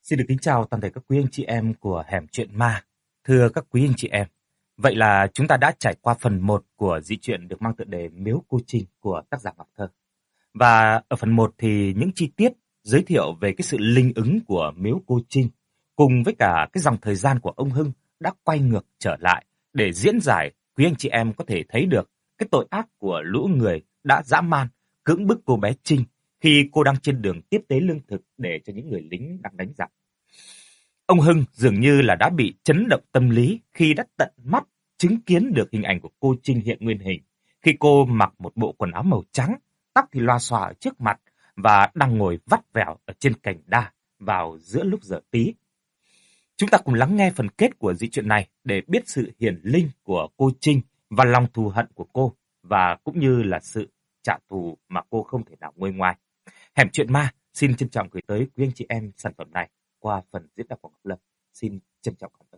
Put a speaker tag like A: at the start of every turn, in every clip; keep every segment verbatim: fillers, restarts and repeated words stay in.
A: Xin được kính chào toàn thể các quý anh chị em của Hẻm Chuyện Ma. Thưa các quý anh chị em, vậy là chúng ta đã trải qua phần một của dị truyện được mang tựa đề Miếu Cô Trinh của tác giả Ngọc Thơ. Và ở phần một thì những chi tiết giới thiệu về cái sự linh ứng của Miếu Cô Trinh cùng với cả cái dòng thời gian của ông Hưng đã quay ngược trở lại để diễn giải quý anh chị em có thể thấy được cái tội ác của lũ người đã dã man cưỡng bức cô bé Trinh khi cô đang trên đường tiếp tế lương thực để cho những người lính đang đánh giặc. Ông Hưng dường như là đã bị chấn động tâm lý khi đã tận mắt chứng kiến được hình ảnh của cô Trinh hiện nguyên hình, khi cô mặc một bộ quần áo màu trắng, tóc thì loa xòa ở trước mặt và đang ngồi vắt vẻo ở trên cành đa vào giữa lúc giờ tí. Chúng ta cùng lắng nghe phần kết của dị truyện này để biết sự hiển linh của cô Trinh và lòng thù hận của cô, và cũng như là sự trả thù mà cô không thể nào nguôi ngoai. Hẻm Chuyện Ma xin trân trọng gửi tới quý anh chị em sản phẩm này qua phần diễn đọc của Ngọc Lâm. Xin trân trọng cảm ơn.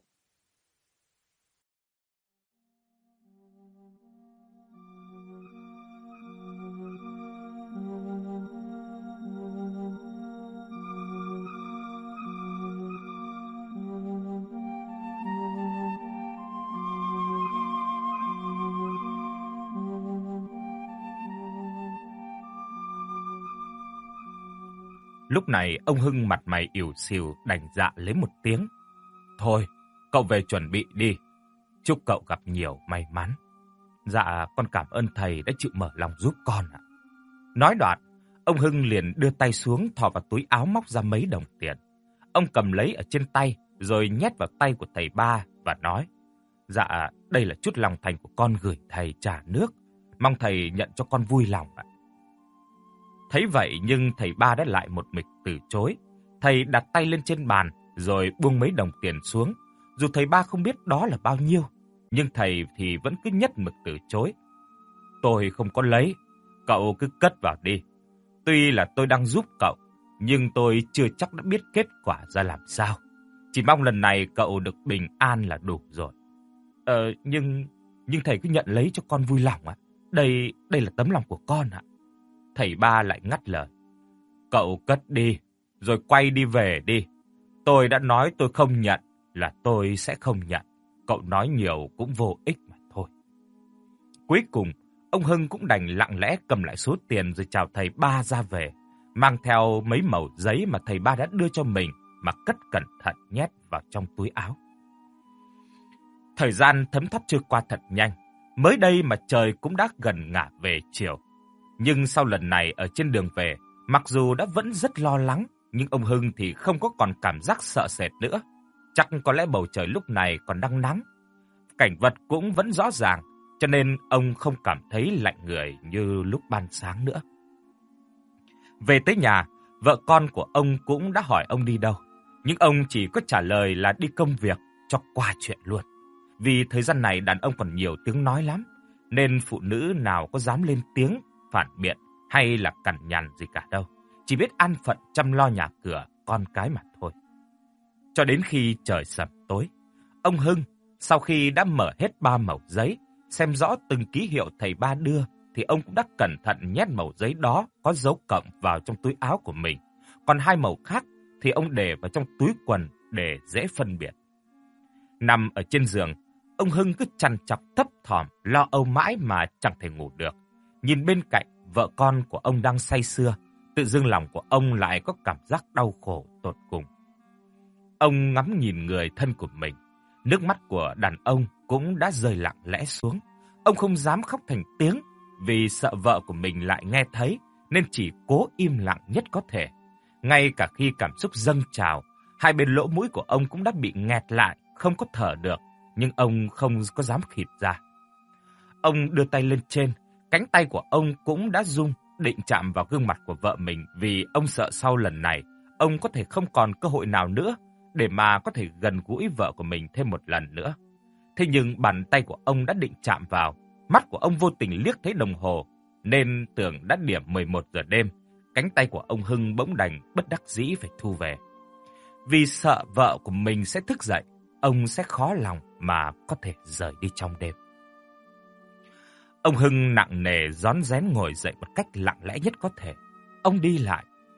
A: Lúc này ông Hưng mặt mày ỉu xìu đành dạ lấy một tiếng. Thôi, cậu về chuẩn bị đi. Chúc cậu gặp nhiều may mắn. Dạ, con cảm ơn thầy đã chịu mở lòng giúp con ạ. Nói đoạn, ông Hưng liền đưa tay xuống thò vào túi áo móc ra mấy đồng tiền. Ông cầm lấy ở trên tay rồi nhét vào tay của thầy ba và nói: Dạ, đây là chút lòng thành của con gửi thầy trả nước. Mong thầy nhận cho con vui lòng ạ. Thấy vậy nhưng thầy ba đã lại một mực từ chối. Thầy đặt tay lên trên bàn rồi buông mấy đồng tiền xuống. Dù thầy ba không biết đó là bao nhiêu, nhưng thầy thì vẫn cứ nhất mực từ chối. Tôi không có lấy, cậu cứ cất vào đi. Tuy là tôi đang giúp cậu, nhưng tôi chưa chắc đã biết kết quả ra làm sao. Chỉ mong lần này cậu được bình an là đủ rồi. Ờ, nhưng nhưng thầy cứ nhận lấy cho con vui lòng ạ. Đây đây là tấm lòng của con ạ. Thầy ba lại ngắt lời. Cậu cất đi, rồi quay đi về đi. Tôi đã nói tôi không nhận là tôi sẽ không nhận. Cậu nói nhiều cũng vô ích mà thôi. Cuối cùng, ông Hưng cũng đành lặng lẽ cầm lại số tiền rồi chào thầy ba ra về, mang theo mấy mẩu giấy mà thầy ba đã đưa cho mình mà cất cẩn thận nhét vào trong túi áo. Thời gian thấm thoát trôi qua thật nhanh. Mới đây mà trời cũng đã gần ngả về chiều. Nhưng sau lần này ở trên đường về, mặc dù đã vẫn rất lo lắng, nhưng ông Hưng thì không có còn cảm giác sợ sệt nữa. Chắc có lẽ bầu trời lúc này còn đang nắng. Cảnh vật cũng vẫn rõ ràng, cho nên ông không cảm thấy lạnh người như lúc ban sáng nữa. Về tới nhà, vợ con của ông cũng đã hỏi ông đi đâu. Nhưng ông chỉ có trả lời là đi công việc cho qua chuyện luôn. Vì thời gian này đàn ông còn nhiều tiếng nói lắm, nên phụ nữ nào có dám lên tiếng phản biện hay là cằn nhằn gì cả đâu. Chỉ biết an phận chăm lo nhà cửa, con cái mà thôi. Cho đến khi trời sập tối, ông Hưng sau khi đã mở hết ba mẩu giấy, xem rõ từng ký hiệu thầy ba đưa, thì ông cũng đã cẩn thận nhét mẩu giấy đó có dấu cộng vào trong túi áo của mình. Còn hai mẩu khác thì ông để vào trong túi quần để dễ phân biệt. Nằm ở trên giường, ông Hưng cứ trằn trọc thấp thỏm, lo âu mãi mà chẳng thể ngủ được. Nhìn bên cạnh, vợ con của ông đang say sưa, tự dưng lòng của ông lại có cảm giác đau khổ tột cùng. Ông ngắm nhìn người thân của mình, nước mắt của đàn ông cũng đã rơi lặng lẽ xuống. Ông không dám khóc thành tiếng vì sợ vợ của mình lại nghe thấy, nên chỉ cố im lặng nhất có thể. Ngay cả khi cảm xúc dâng trào, hai bên lỗ mũi của ông cũng đã bị nghẹt lại, không có thở được, nhưng ông không có dám khịt ra. Ông đưa tay lên trên, cánh tay của ông cũng đã rung, định chạm vào gương mặt của vợ mình vì ông sợ sau lần này, ông có thể không còn cơ hội nào nữa để mà có thể gần gũi vợ của mình thêm một lần nữa. Thế nhưng bàn tay của ông đã định chạm vào, mắt của ông vô tình liếc thấy đồng hồ, nên tưởng đã điểm mười một giờ đêm, cánh tay của ông Hưng bỗng đành bất đắc dĩ phải thu về. Vì sợ vợ của mình sẽ thức dậy, ông sẽ khó lòng mà có thể rời đi trong đêm. Ông Hưng nặng nề rón rén ngồi dậy một cách lặng lẽ nhất có thể. Ông đi lại,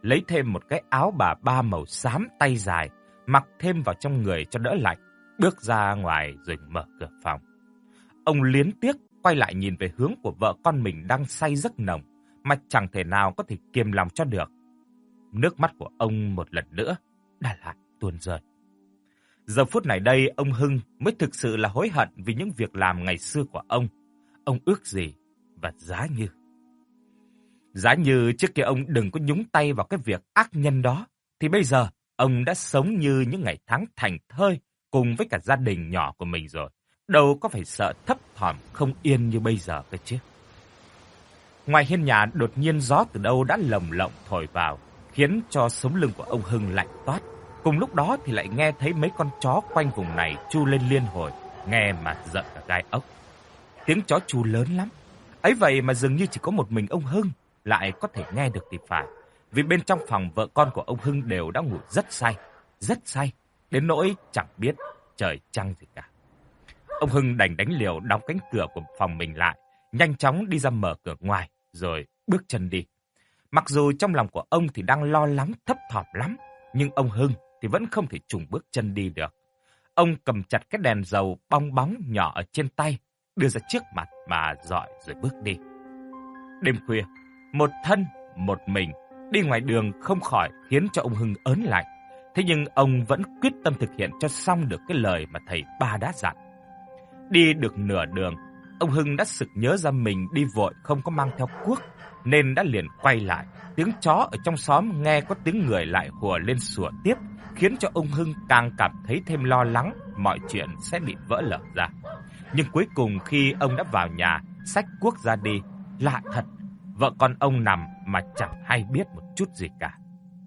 A: lấy thêm một cái áo bà ba màu xám tay dài, mặc thêm vào trong người cho đỡ lạnh, bước ra ngoài rồi mở cửa phòng. Ông liến tiếc quay lại nhìn về hướng của vợ con mình đang say giấc nồng, mà chẳng thể nào có thể kiềm lòng cho được. Nước mắt của ông một lần nữa đã lại tuôn rơi. Giờ phút này đây, ông Hưng mới thực sự là hối hận vì những việc làm ngày xưa của ông. Ông ước gì và giá như. Giá như trước kia ông đừng có nhúng tay vào cái việc ác nhân đó, thì bây giờ ông đã sống như những ngày tháng thảnh thơi cùng với cả gia đình nhỏ của mình rồi. Đâu có phải sợ thấp thỏm không yên như bây giờ cơ chứ. Ngoài hiên nhà đột nhiên gió từ đâu đã lồng lộng thổi vào, khiến cho sống lưng của ông Hưng lạnh toát. Cùng lúc đó thì lại nghe thấy mấy con chó quanh vùng này chu lên liên hồi, nghe mà giận cả gai ốc. Tiếng chó chu lớn lắm. Ấy vậy mà dường như chỉ có một mình ông Hưng lại có thể nghe được thì phải. Vì bên trong phòng vợ con của ông Hưng đều đã ngủ rất say, rất say, đến nỗi chẳng biết trời trăng gì cả. Ông Hưng đành đánh liều đóng cánh cửa của phòng mình lại, nhanh chóng đi ra mở cửa ngoài, rồi bước chân đi. Mặc dù trong lòng của ông thì đang lo lắng thấp thỏm lắm, nhưng ông Hưng thì vẫn không thể trùng bước chân đi được. Ông cầm chặt cái đèn dầu bong bóng nhỏ ở trên tay, đưa ra trước mặt mà dọi rồi bước đi. Đêm khuya, một thân, một mình, đi ngoài đường không khỏi khiến cho ông Hưng ớn lạnh. Thế nhưng ông vẫn quyết tâm thực hiện cho xong được cái lời mà thầy ba đã dặn. Đi được nửa đường, ông Hưng đã sực nhớ ra mình đi vội không có mang theo cuốc, nên đã liền quay lại. Tiếng chó ở trong xóm nghe có tiếng người lại hùa lên sủa tiếp, khiến cho ông Hưng càng cảm thấy thêm lo lắng mọi chuyện sẽ bị vỡ lở ra. Nhưng cuối cùng khi ông đã vào nhà, xách cuốc ra đi, lạ thật, vợ con ông nằm mà chẳng hay biết một chút gì cả.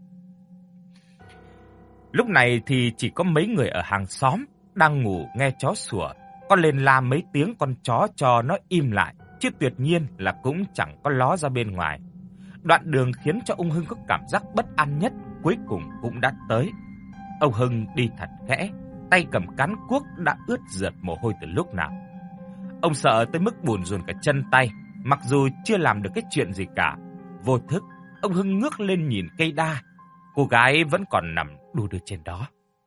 A: Lúc này thì chỉ có mấy người ở hàng xóm đang ngủ nghe chó sủa, có lên la mấy tiếng con chó cho nó im lại, chứ tuyệt nhiên là cũng chẳng có ló ra bên ngoài. Đoạn đường khiến cho ông Hưng có cảm giác bất an nhất cuối cùng cũng đã tới. Ông Hưng đi thật khẽ, tay cầm cán cuốc đã ướt rượt mồ hôi từ lúc nào. Ông sợ tới mức bùn rùn cả chân tay, mặc dù chưa làm được cái chuyện gì cả. Vô thức, ông Hưng ngước lên nhìn cây đa, cô gái vẫn còn nằm đu đưa trên đó.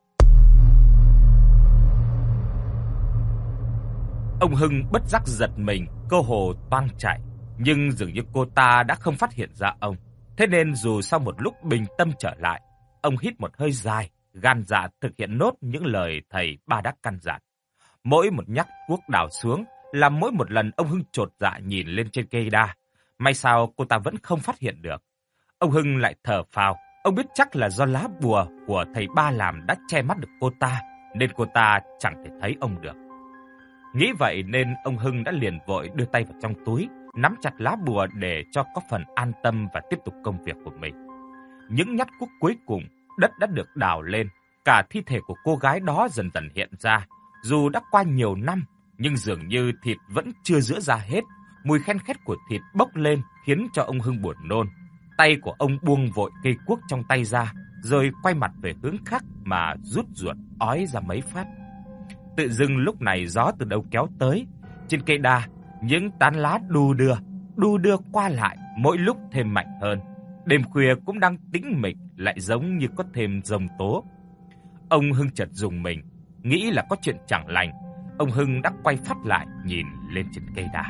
A: Ông Hưng bất giác giật mình, cơ hồ toang chạy, nhưng dường như cô ta đã không phát hiện ra ông. Thế nên dù sau một lúc bình tâm trở lại, ông hít một hơi dài, gan dạ thực hiện nốt những lời thầy ba đã căn dặn. Mỗi một nhắc cuốc đào xuống là mỗi một lần ông Hưng chột dạ nhìn lên trên cây đa. May sao cô ta vẫn không phát hiện được. Ông Hưng lại thở phào, ông biết chắc là do lá bùa của thầy ba làm đã che mắt được cô ta, nên cô ta chẳng thể thấy ông được. Nghĩ vậy nên ông Hưng đã liền vội đưa tay vào trong túi, nắm chặt lá bùa để cho có phần an tâm và tiếp tục công việc của mình. Những nhát cuốc cuối cùng, đất đã được đào lên, cả thi thể của cô gái đó dần dần hiện ra. Dù đã qua nhiều năm, nhưng dường như thịt vẫn chưa giữa ra hết. Mùi khen khét của thịt bốc lên khiến cho ông Hưng buồn nôn. Tay của ông buông vội cây cuốc trong tay ra, rồi quay mặt về hướng khác mà rút ruột ói ra mấy phát. Tự dưng lúc này gió từ đâu kéo tới, trên cây đa những tán lá đu đưa, đu đưa qua lại, mỗi lúc thêm mạnh hơn. Đêm khuya cũng đang tĩnh mịch, lại giống như có thêm giông tố. Ông Hưng chợt rùng mình, nghĩ là có chuyện chẳng lành. Ông Hưng đã quay phát lại nhìn lên trên cây đa.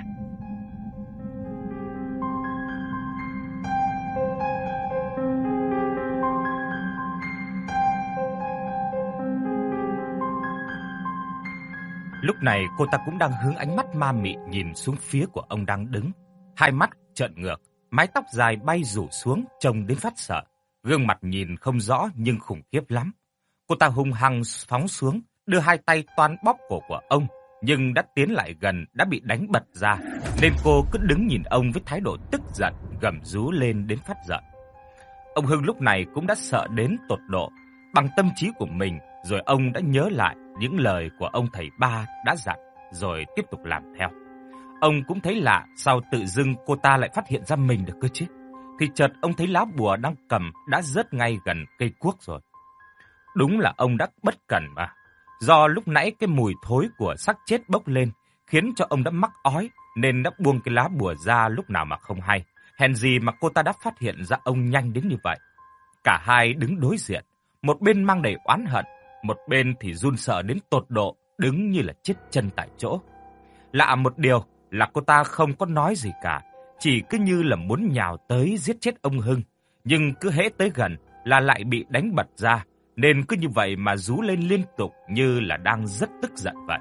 A: Lúc này cô ta cũng đang hướng ánh mắt ma mị nhìn xuống phía của ông đang đứng. Hai mắt trợn ngược, mái tóc dài bay rủ xuống trông đến phát sợ. Gương mặt nhìn không rõ nhưng khủng khiếp lắm. Cô ta hung hăng phóng xuống, đưa hai tay toan bóp cổ của ông, nhưng đã tiến lại gần đã bị đánh bật ra, nên cô cứ đứng nhìn ông với thái độ tức giận, gầm rú lên đến phát giận. Ông Hưng lúc này cũng đã sợ đến tột độ. Bằng tâm trí của mình, rồi ông đã nhớ lại những lời của ông thầy ba đã dặn, rồi tiếp tục làm theo. Ông cũng thấy lạ, sao tự dưng cô ta lại phát hiện ra mình được cơ chứ? Thì chợt ông thấy lá bùa đang cầm đã rớt ngay gần cây cuốc rồi. Đúng là ông đã bất cẩn mà. Do lúc nãy cái mùi thối của xác chết bốc lên, khiến cho ông đã mắc ói, nên đã buông cái lá bùa ra lúc nào mà không hay. Hèn gì mà cô ta đã phát hiện ra ông nhanh đến như vậy. Cả hai đứng đối diện, một bên mang đầy oán hận, một bên thì run sợ đến tột độ, đứng như là chết chân tại chỗ. Lạ một điều là cô ta không có nói gì cả, chỉ cứ như là muốn nhào tới giết chết ông Hưng, nhưng cứ hễ tới gần là lại bị đánh bật ra, nên cứ như vậy mà rú lên liên tục như là đang rất tức giận vậy.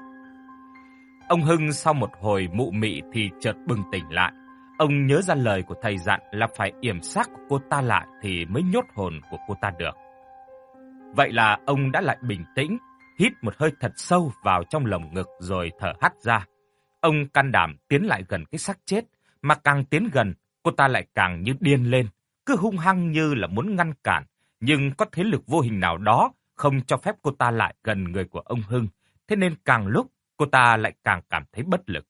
A: Ông Hưng sau một hồi mụ mị thì chợt bừng tỉnh lại. Ông nhớ ra lời của thầy dặn là phải yểm xác của cô ta lại thì mới nhốt hồn của cô ta được. Vậy là ông đã lại bình tĩnh, hít một hơi thật sâu vào trong lồng ngực rồi thở hắt ra. Ông can đảm tiến lại gần cái xác chết, mà càng tiến gần, cô ta lại càng như điên lên, cứ hung hăng như là muốn ngăn cản, nhưng có thế lực vô hình nào đó không cho phép cô ta lại gần người của ông Hưng, thế nên càng lúc cô ta lại càng cảm thấy bất lực.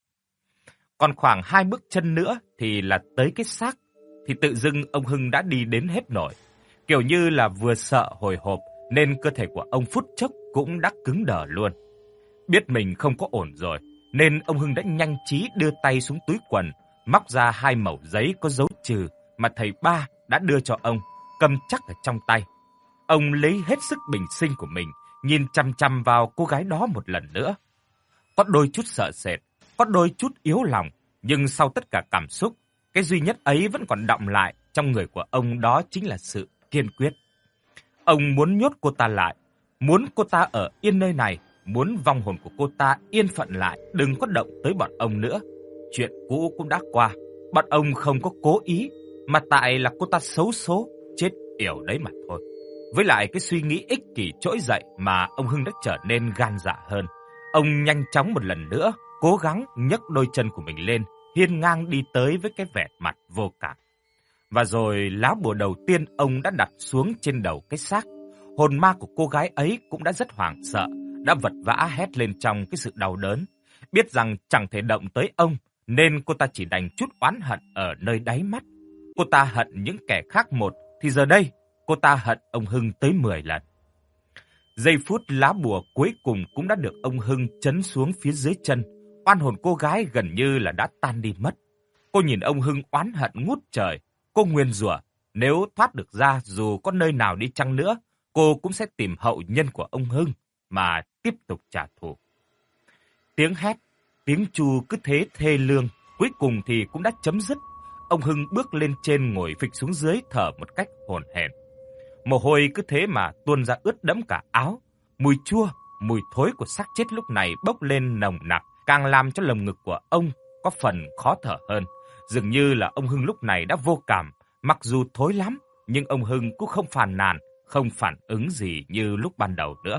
A: Còn khoảng hai bước chân nữa thì là tới cái xác, thì tự dưng ông Hưng đã đi đến hết nổi. Kiểu như là vừa sợ hồi hộp nên cơ thể của ông phút chốc cũng đã cứng đờ luôn. Biết mình không có ổn rồi, nên ông Hưng đã nhanh trí đưa tay xuống túi quần, móc ra hai mẩu giấy có dấu trừ mà thầy ba đã đưa cho ông, cầm chắc ở trong tay. Ông lấy hết sức bình sinh của mình, nhìn chằm chằm vào cô gái đó một lần nữa. Có đôi chút sợ sệt, có đôi chút yếu lòng, nhưng sau tất cả cảm xúc, cái duy nhất ấy vẫn còn đọng lại trong người của ông, đó chính là sự kiên quyết. Ông muốn nhốt cô ta lại, muốn cô ta ở yên nơi này, muốn vong hồn của cô ta yên phận lại, đừng có động tới bọn ông nữa. Chuyện cũ cũng đã qua, bọn ông không có cố ý, mà tại là cô ta xấu số, chết yểu đấy mà thôi. Với lại cái suy nghĩ ích kỷ trỗi dậy mà ông Hưng đã trở nên gan dạ hơn. Ông nhanh chóng một lần nữa, cố gắng nhấc đôi chân của mình lên, hiên ngang đi tới với cái vẻ mặt vô cảm. Và rồi lá bùa đầu tiên ông đã đặt xuống trên đầu cái xác. Hồn ma của cô gái ấy cũng đã rất hoảng sợ, đã vật vã hét lên trong cái sự đau đớn. Biết rằng chẳng thể động tới ông, nên cô ta chỉ đành chút oán hận ở nơi đáy mắt. Cô ta hận những kẻ khác một, thì giờ đây cô ta hận ông Hưng tới mười lần. Giây phút lá bùa cuối cùng cũng đã được ông Hưng chấn xuống phía dưới chân. Oan hồn cô gái gần như là đã tan đi mất. Cô nhìn ông Hưng oán hận ngút trời. Cô nguyền rủa nếu thoát được ra, dù có nơi nào đi chăng nữa, cô cũng sẽ tìm hậu nhân của ông Hưng mà tiếp tục trả thù. Tiếng hét, tiếng chu cứ thế thê lương, cuối cùng thì cũng đã chấm dứt. Ông Hưng bước lên trên ngồi phịch xuống dưới thở một cách hổn hển. Mồ hôi cứ thế mà tuôn ra ướt đẫm cả áo. Mùi chua, mùi thối của xác chết lúc này bốc lên nồng nặc, càng làm cho lồng ngực của ông có phần khó thở hơn. Dường như là ông Hưng lúc này đã vô cảm, mặc dù thối lắm, nhưng ông Hưng cũng không phàn nàn, không phản ứng gì như lúc ban đầu nữa.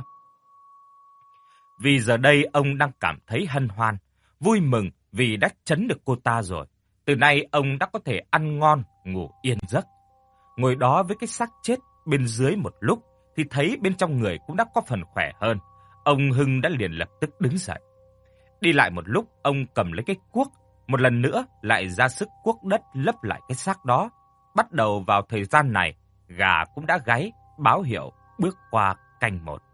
A: Vì giờ đây ông đang cảm thấy hân hoan, vui mừng vì đã trấn được cô ta rồi. Từ nay ông đã có thể ăn ngon, ngủ yên giấc. Ngồi đó với cái xác chết bên dưới một lúc, thì thấy bên trong người cũng đã có phần khỏe hơn. Ông Hưng đã liền lập tức đứng dậy. Đi lại một lúc, ông cầm lấy cái cuốc, một lần nữa lại ra sức cuốc đất lấp lại cái xác đó. Bắt đầu vào thời gian này, gà cũng đã gáy, báo hiệu bước qua canh một.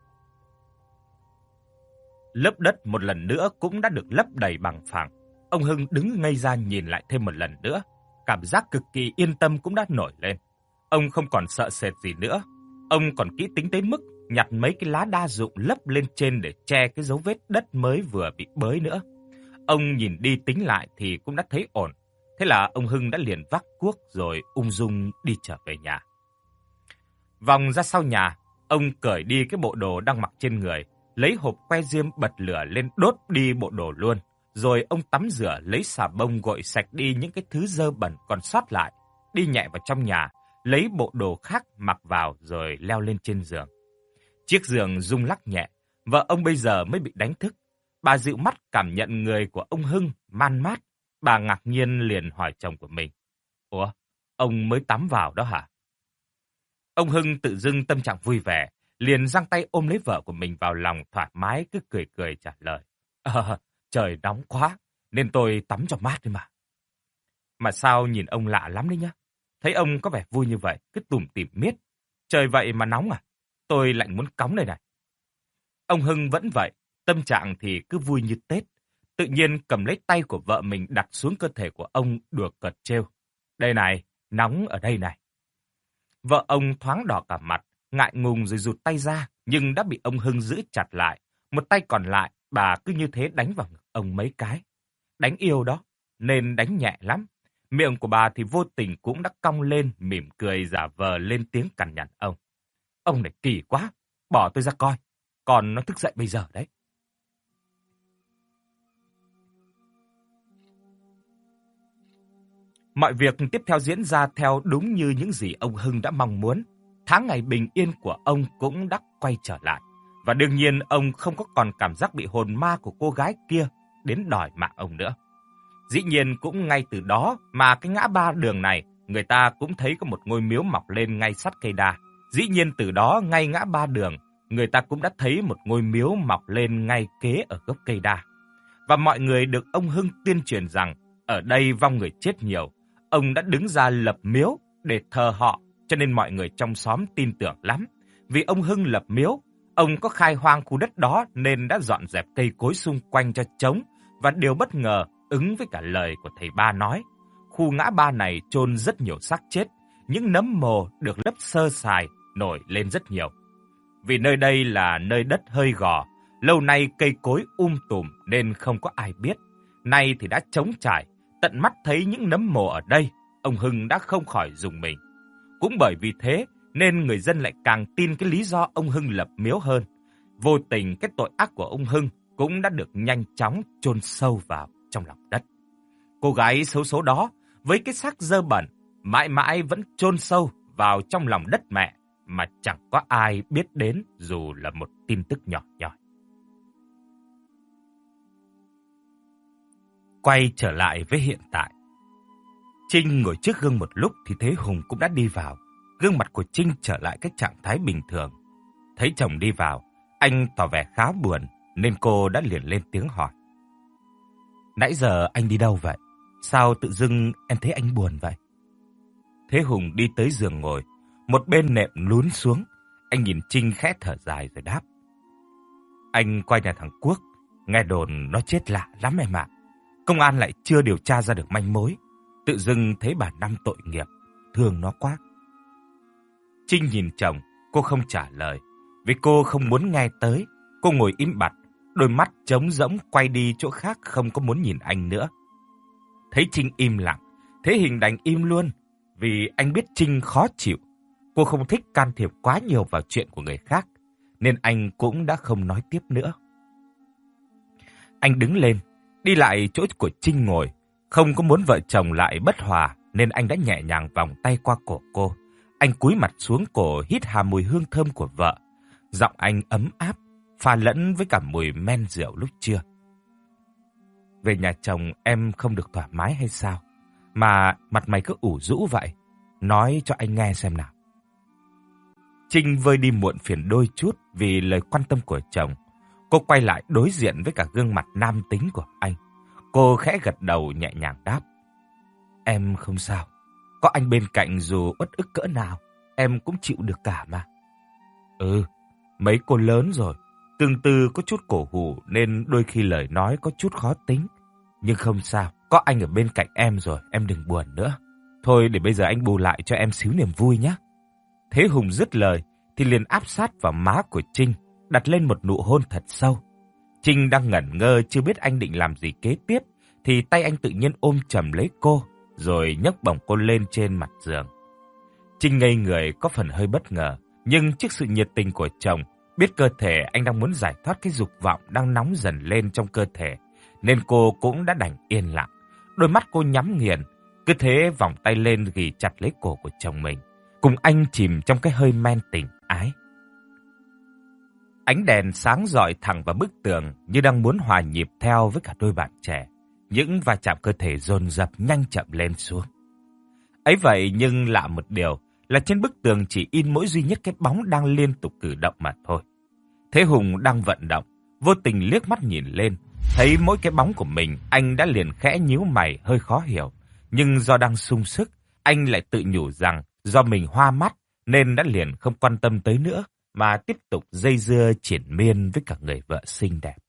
A: Lớp đất một lần nữa cũng đã được lấp đầy bằng phẳng. Ông Hưng đứng ngây ra nhìn lại thêm một lần nữa. Cảm giác cực kỳ yên tâm cũng đã nổi lên. Ông không còn sợ sệt gì nữa. Ông còn kỹ tính tới mức nhặt mấy cái lá đa dụng lấp lên trên để che cái dấu vết đất mới vừa bị bới nữa. Ông nhìn đi tính lại thì cũng đã thấy ổn. Thế là ông Hưng đã liền vác cuốc rồi ung dung đi trở về nhà. Vòng ra sau nhà, ông cởi đi cái bộ đồ đang mặc trên người, lấy hộp que diêm bật lửa lên đốt đi bộ đồ luôn. Rồi ông tắm rửa, lấy xà bông gội sạch đi những cái thứ dơ bẩn còn sót lại, đi nhẹ vào trong nhà, lấy bộ đồ khác mặc vào rồi leo lên trên giường. Chiếc giường rung lắc nhẹ, vợ ông bây giờ mới bị đánh thức. Bà dịu mắt cảm nhận người của ông Hưng man mát, bà ngạc nhiên liền hỏi chồng của mình: "Ủa, ông mới tắm vào đó hả?" Ông Hưng tự dưng tâm trạng vui vẻ, liền giang tay ôm lấy vợ của mình vào lòng thoải mái, cứ cười cười trả lời: "Ờ, trời nóng quá, nên tôi tắm cho mát thôi mà." Mà sao nhìn ông lạ lắm đấy nhá. Thấy ông có vẻ vui như vậy, cứ tủm tỉm miết. Trời vậy mà nóng à? Tôi lạnh muốn cóng đây này. Ông Hưng vẫn vậy, tâm trạng thì cứ vui như Tết. Tự nhiên cầm lấy tay của vợ mình đặt xuống cơ thể của ông đùa cợt trêu: "Đây này, nóng ở đây này." Vợ ông thoáng đỏ cả mặt, ngại ngùng rồi rụt tay ra, nhưng đã bị ông Hưng giữ chặt lại. Một tay còn lại, bà cứ như thế đánh vào ngực ông mấy cái. Đánh yêu đó, nên đánh nhẹ lắm. Miệng của bà thì vô tình cũng đã cong lên, mỉm cười giả vờ lên tiếng cằn nhằn ông. Ông này kỳ quá, bỏ tôi ra coi, còn nó thức dậy bây giờ đấy. Mọi việc tiếp theo diễn ra theo đúng như những gì ông Hưng đã mong muốn. Tháng ngày bình yên của ông cũng đã quay trở lại. Và đương nhiên ông không có còn cảm giác bị hồn ma của cô gái kia đến đòi mạng ông nữa. Dĩ nhiên cũng ngay từ đó mà cái ngã ba đường này, người ta cũng thấy có một ngôi miếu mọc lên ngay sát cây đa. Dĩ nhiên từ đó ngay ngã ba đường, người ta cũng đã thấy một ngôi miếu mọc lên ngay kế ở gốc cây đa. Và mọi người được ông Hưng tuyên truyền rằng ở đây vong người chết nhiều. Ông đã đứng ra lập miếu để thờ họ, cho nên mọi người trong xóm tin tưởng lắm. Vì ông Hưng lập miếu, ông có khai hoang khu đất đó nên đã dọn dẹp cây cối xung quanh cho trống. Và điều bất ngờ, ứng với cả lời của thầy ba nói, khu ngã ba này chôn rất nhiều xác chết, những nấm mồ được lấp sơ sài nổi lên rất nhiều. Vì nơi đây là nơi đất hơi gò, lâu nay cây cối um tùm nên không có ai biết. Nay thì đã trống trải, tận mắt thấy những nấm mồ ở đây, ông Hưng đã không khỏi rùng mình. Cũng bởi vì thế nên người dân lại càng tin cái lý do ông Hưng lập miếu hơn. Vô tình cái tội ác của ông Hưng cũng đã được nhanh chóng chôn sâu vào trong lòng đất. Cô gái xấu số đó với cái xác dơ bẩn mãi mãi vẫn chôn sâu vào trong lòng đất mẹ mà chẳng có ai biết đến dù là một tin tức nhỏ nhoi. Quay trở lại với hiện tại. Trinh ngồi trước gương một lúc thì thấy Hùng cũng đã đi vào. Gương mặt của Trinh trở lại cái trạng thái bình thường. Thấy chồng đi vào, anh tỏ vẻ khá buồn nên cô đã liền lên tiếng hỏi. Nãy giờ anh đi đâu vậy? Sao tự dưng em thấy anh buồn vậy? Thế Hùng đi tới giường ngồi, một bên nệm lún xuống. Anh nhìn Trinh khẽ thở dài rồi đáp. Anh qua nhà thằng Quốc, nghe đồn nó chết lạ lắm em ạ. Công an lại chưa điều tra ra được manh mối. Tự dưng thấy bà Năm tội nghiệp, thương nó quá. Trinh nhìn chồng, cô không trả lời. Vì cô không muốn nghe tới, cô ngồi im bặt, đôi mắt trống rỗng quay đi chỗ khác không có muốn nhìn anh nữa. Thấy Trinh im lặng, Thế Hình đành im luôn, vì anh biết Trinh khó chịu. Cô không thích can thiệp quá nhiều vào chuyện của người khác, nên anh cũng đã không nói tiếp nữa. Anh đứng lên, đi lại chỗ của Trinh ngồi, không có muốn vợ chồng lại bất hòa, nên anh đã nhẹ nhàng vòng tay qua cổ cô. Anh cúi mặt xuống cổ hít hà mùi hương thơm của vợ. Giọng anh ấm áp, pha lẫn với cả mùi men rượu lúc trưa. Về nhà chồng em không được thoải mái hay sao? Mà mặt mày cứ ủ rũ vậy. Nói cho anh nghe xem nào. Trinh vơi đi muộn phiền đôi chút vì lời quan tâm của chồng. Cô quay lại đối diện với cả gương mặt nam tính của anh. Cô khẽ gật đầu nhẹ nhàng đáp. Em không sao. Có anh bên cạnh dù uất ức cỡ nào, em cũng chịu được cả mà. Ừ, mấy cô lớn rồi, tương tư có chút cổ hủ nên đôi khi lời nói có chút khó tính. Nhưng không sao, có anh ở bên cạnh em rồi, em đừng buồn nữa. Thôi để bây giờ anh bù lại cho em xíu niềm vui nhé. Thế Hùng dứt lời thì liền áp sát vào má của Trinh, đặt lên một nụ hôn thật sâu. Trinh đang ngẩn ngơ chưa biết anh định làm gì kế tiếp, thì tay anh tự nhiên ôm chầm lấy cô, rồi nhấc bổng cô lên trên mặt giường. Trinh ngây người có phần hơi bất ngờ, nhưng trước sự nhiệt tình của chồng, biết cơ thể anh đang muốn giải thoát cái dục vọng đang nóng dần lên trong cơ thể, nên cô cũng đã đành yên lặng. Đôi mắt cô nhắm nghiền, cứ thế vòng tay lên ghì chặt lấy cổ của chồng mình, cùng anh chìm trong cái hơi men tình ái. Ánh đèn sáng rọi thẳng vào bức tường như đang muốn hòa nhịp theo với cả đôi bạn trẻ. Những va chạm cơ thể dồn dập nhanh chậm lên xuống. Ấy vậy nhưng lạ một điều là trên bức tường chỉ in mỗi duy nhất cái bóng đang liên tục cử động mà thôi. Thế Hùng đang vận động, vô tình liếc mắt nhìn lên, thấy mỗi cái bóng của mình, anh đã liền khẽ nhíu mày hơi khó hiểu. Nhưng do đang sung sức, anh lại tự nhủ rằng do mình hoa mắt nên đã liền không quan tâm tới nữa, mà tiếp tục dây dưa triển miên với cả người vợ xinh đẹp.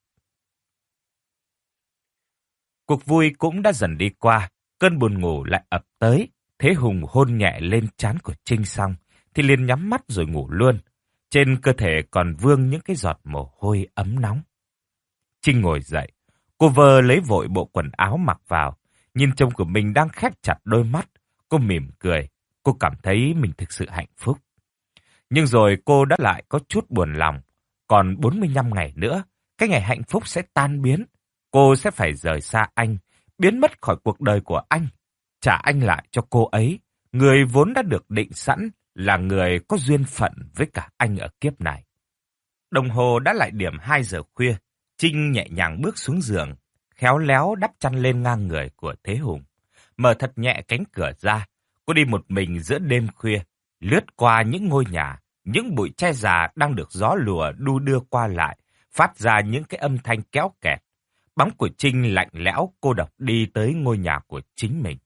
A: Cuộc vui cũng đã dần đi qua, cơn buồn ngủ lại ập tới. Thế Hùng hôn nhẹ lên trán của Trinh xong, thì liền nhắm mắt rồi ngủ luôn. Trên cơ thể còn vương những cái giọt mồ hôi ấm nóng. Trinh ngồi dậy, cô vơ lấy vội bộ quần áo mặc vào. Nhìn chồng của mình đang khép chặt đôi mắt, cô mỉm cười. Cô cảm thấy mình thực sự hạnh phúc. Nhưng rồi cô đã lại có chút buồn lòng. Còn bốn mươi lăm ngày nữa, cái ngày hạnh phúc sẽ tan biến. Cô sẽ phải rời xa anh, biến mất khỏi cuộc đời của anh. Trả anh lại cho cô ấy, người vốn đã được định sẵn là người có duyên phận với cả anh ở kiếp này. Đồng hồ đã lại điểm hai giờ khuya. Trinh nhẹ nhàng bước xuống giường, khéo léo đắp chăn lên ngang người của Thế Hùng. Mở thật nhẹ cánh cửa ra, cô đi một mình giữa đêm khuya, lướt qua những ngôi nhà, những bụi tre già đang được gió lùa đu đưa qua lại, phát ra những cái âm thanh kéo kẹt. Bóng của Trinh lạnh lẽo cô độc đi tới ngôi nhà của chính mình.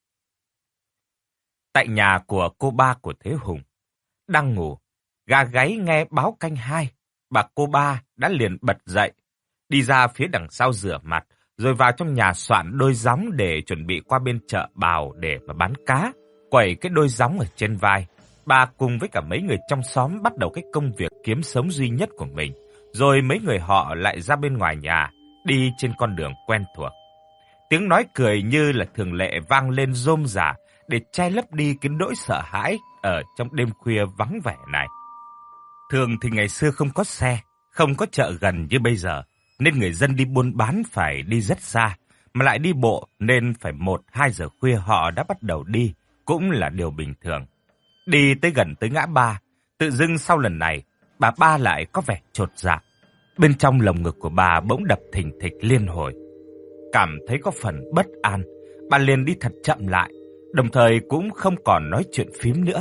A: Tại nhà của cô ba của Thế Hùng, đang ngủ, gà gáy nghe báo canh hai, bà cô ba đã liền bật dậy, đi ra phía đằng sau rửa mặt, rồi vào trong nhà soạn đôi gióng để chuẩn bị qua bên chợ Bào để mà bán cá, quẩy cái đôi gióng ở trên vai. Bà cùng với cả mấy người trong xóm bắt đầu cái công việc kiếm sống duy nhất của mình, rồi mấy người họ lại ra bên ngoài nhà, đi trên con đường quen thuộc. Tiếng nói cười như là thường lệ vang lên rôm rả để che lấp đi cái nỗi sợ hãi ở trong đêm khuya vắng vẻ này. Thường thì ngày xưa không có xe, không có chợ gần như bây giờ, nên người dân đi buôn bán phải đi rất xa, mà lại đi bộ nên phải một hai giờ khuya họ đã bắt đầu đi, cũng là điều bình thường. Đi tới gần tới ngã ba, tự dưng sau lần này, bà ba lại có vẻ chột dạ. Bên trong lồng ngực của bà bỗng đập thình thịch liên hồi. Cảm thấy có phần bất an, bà liền đi thật chậm lại, đồng thời cũng không còn nói chuyện phím nữa.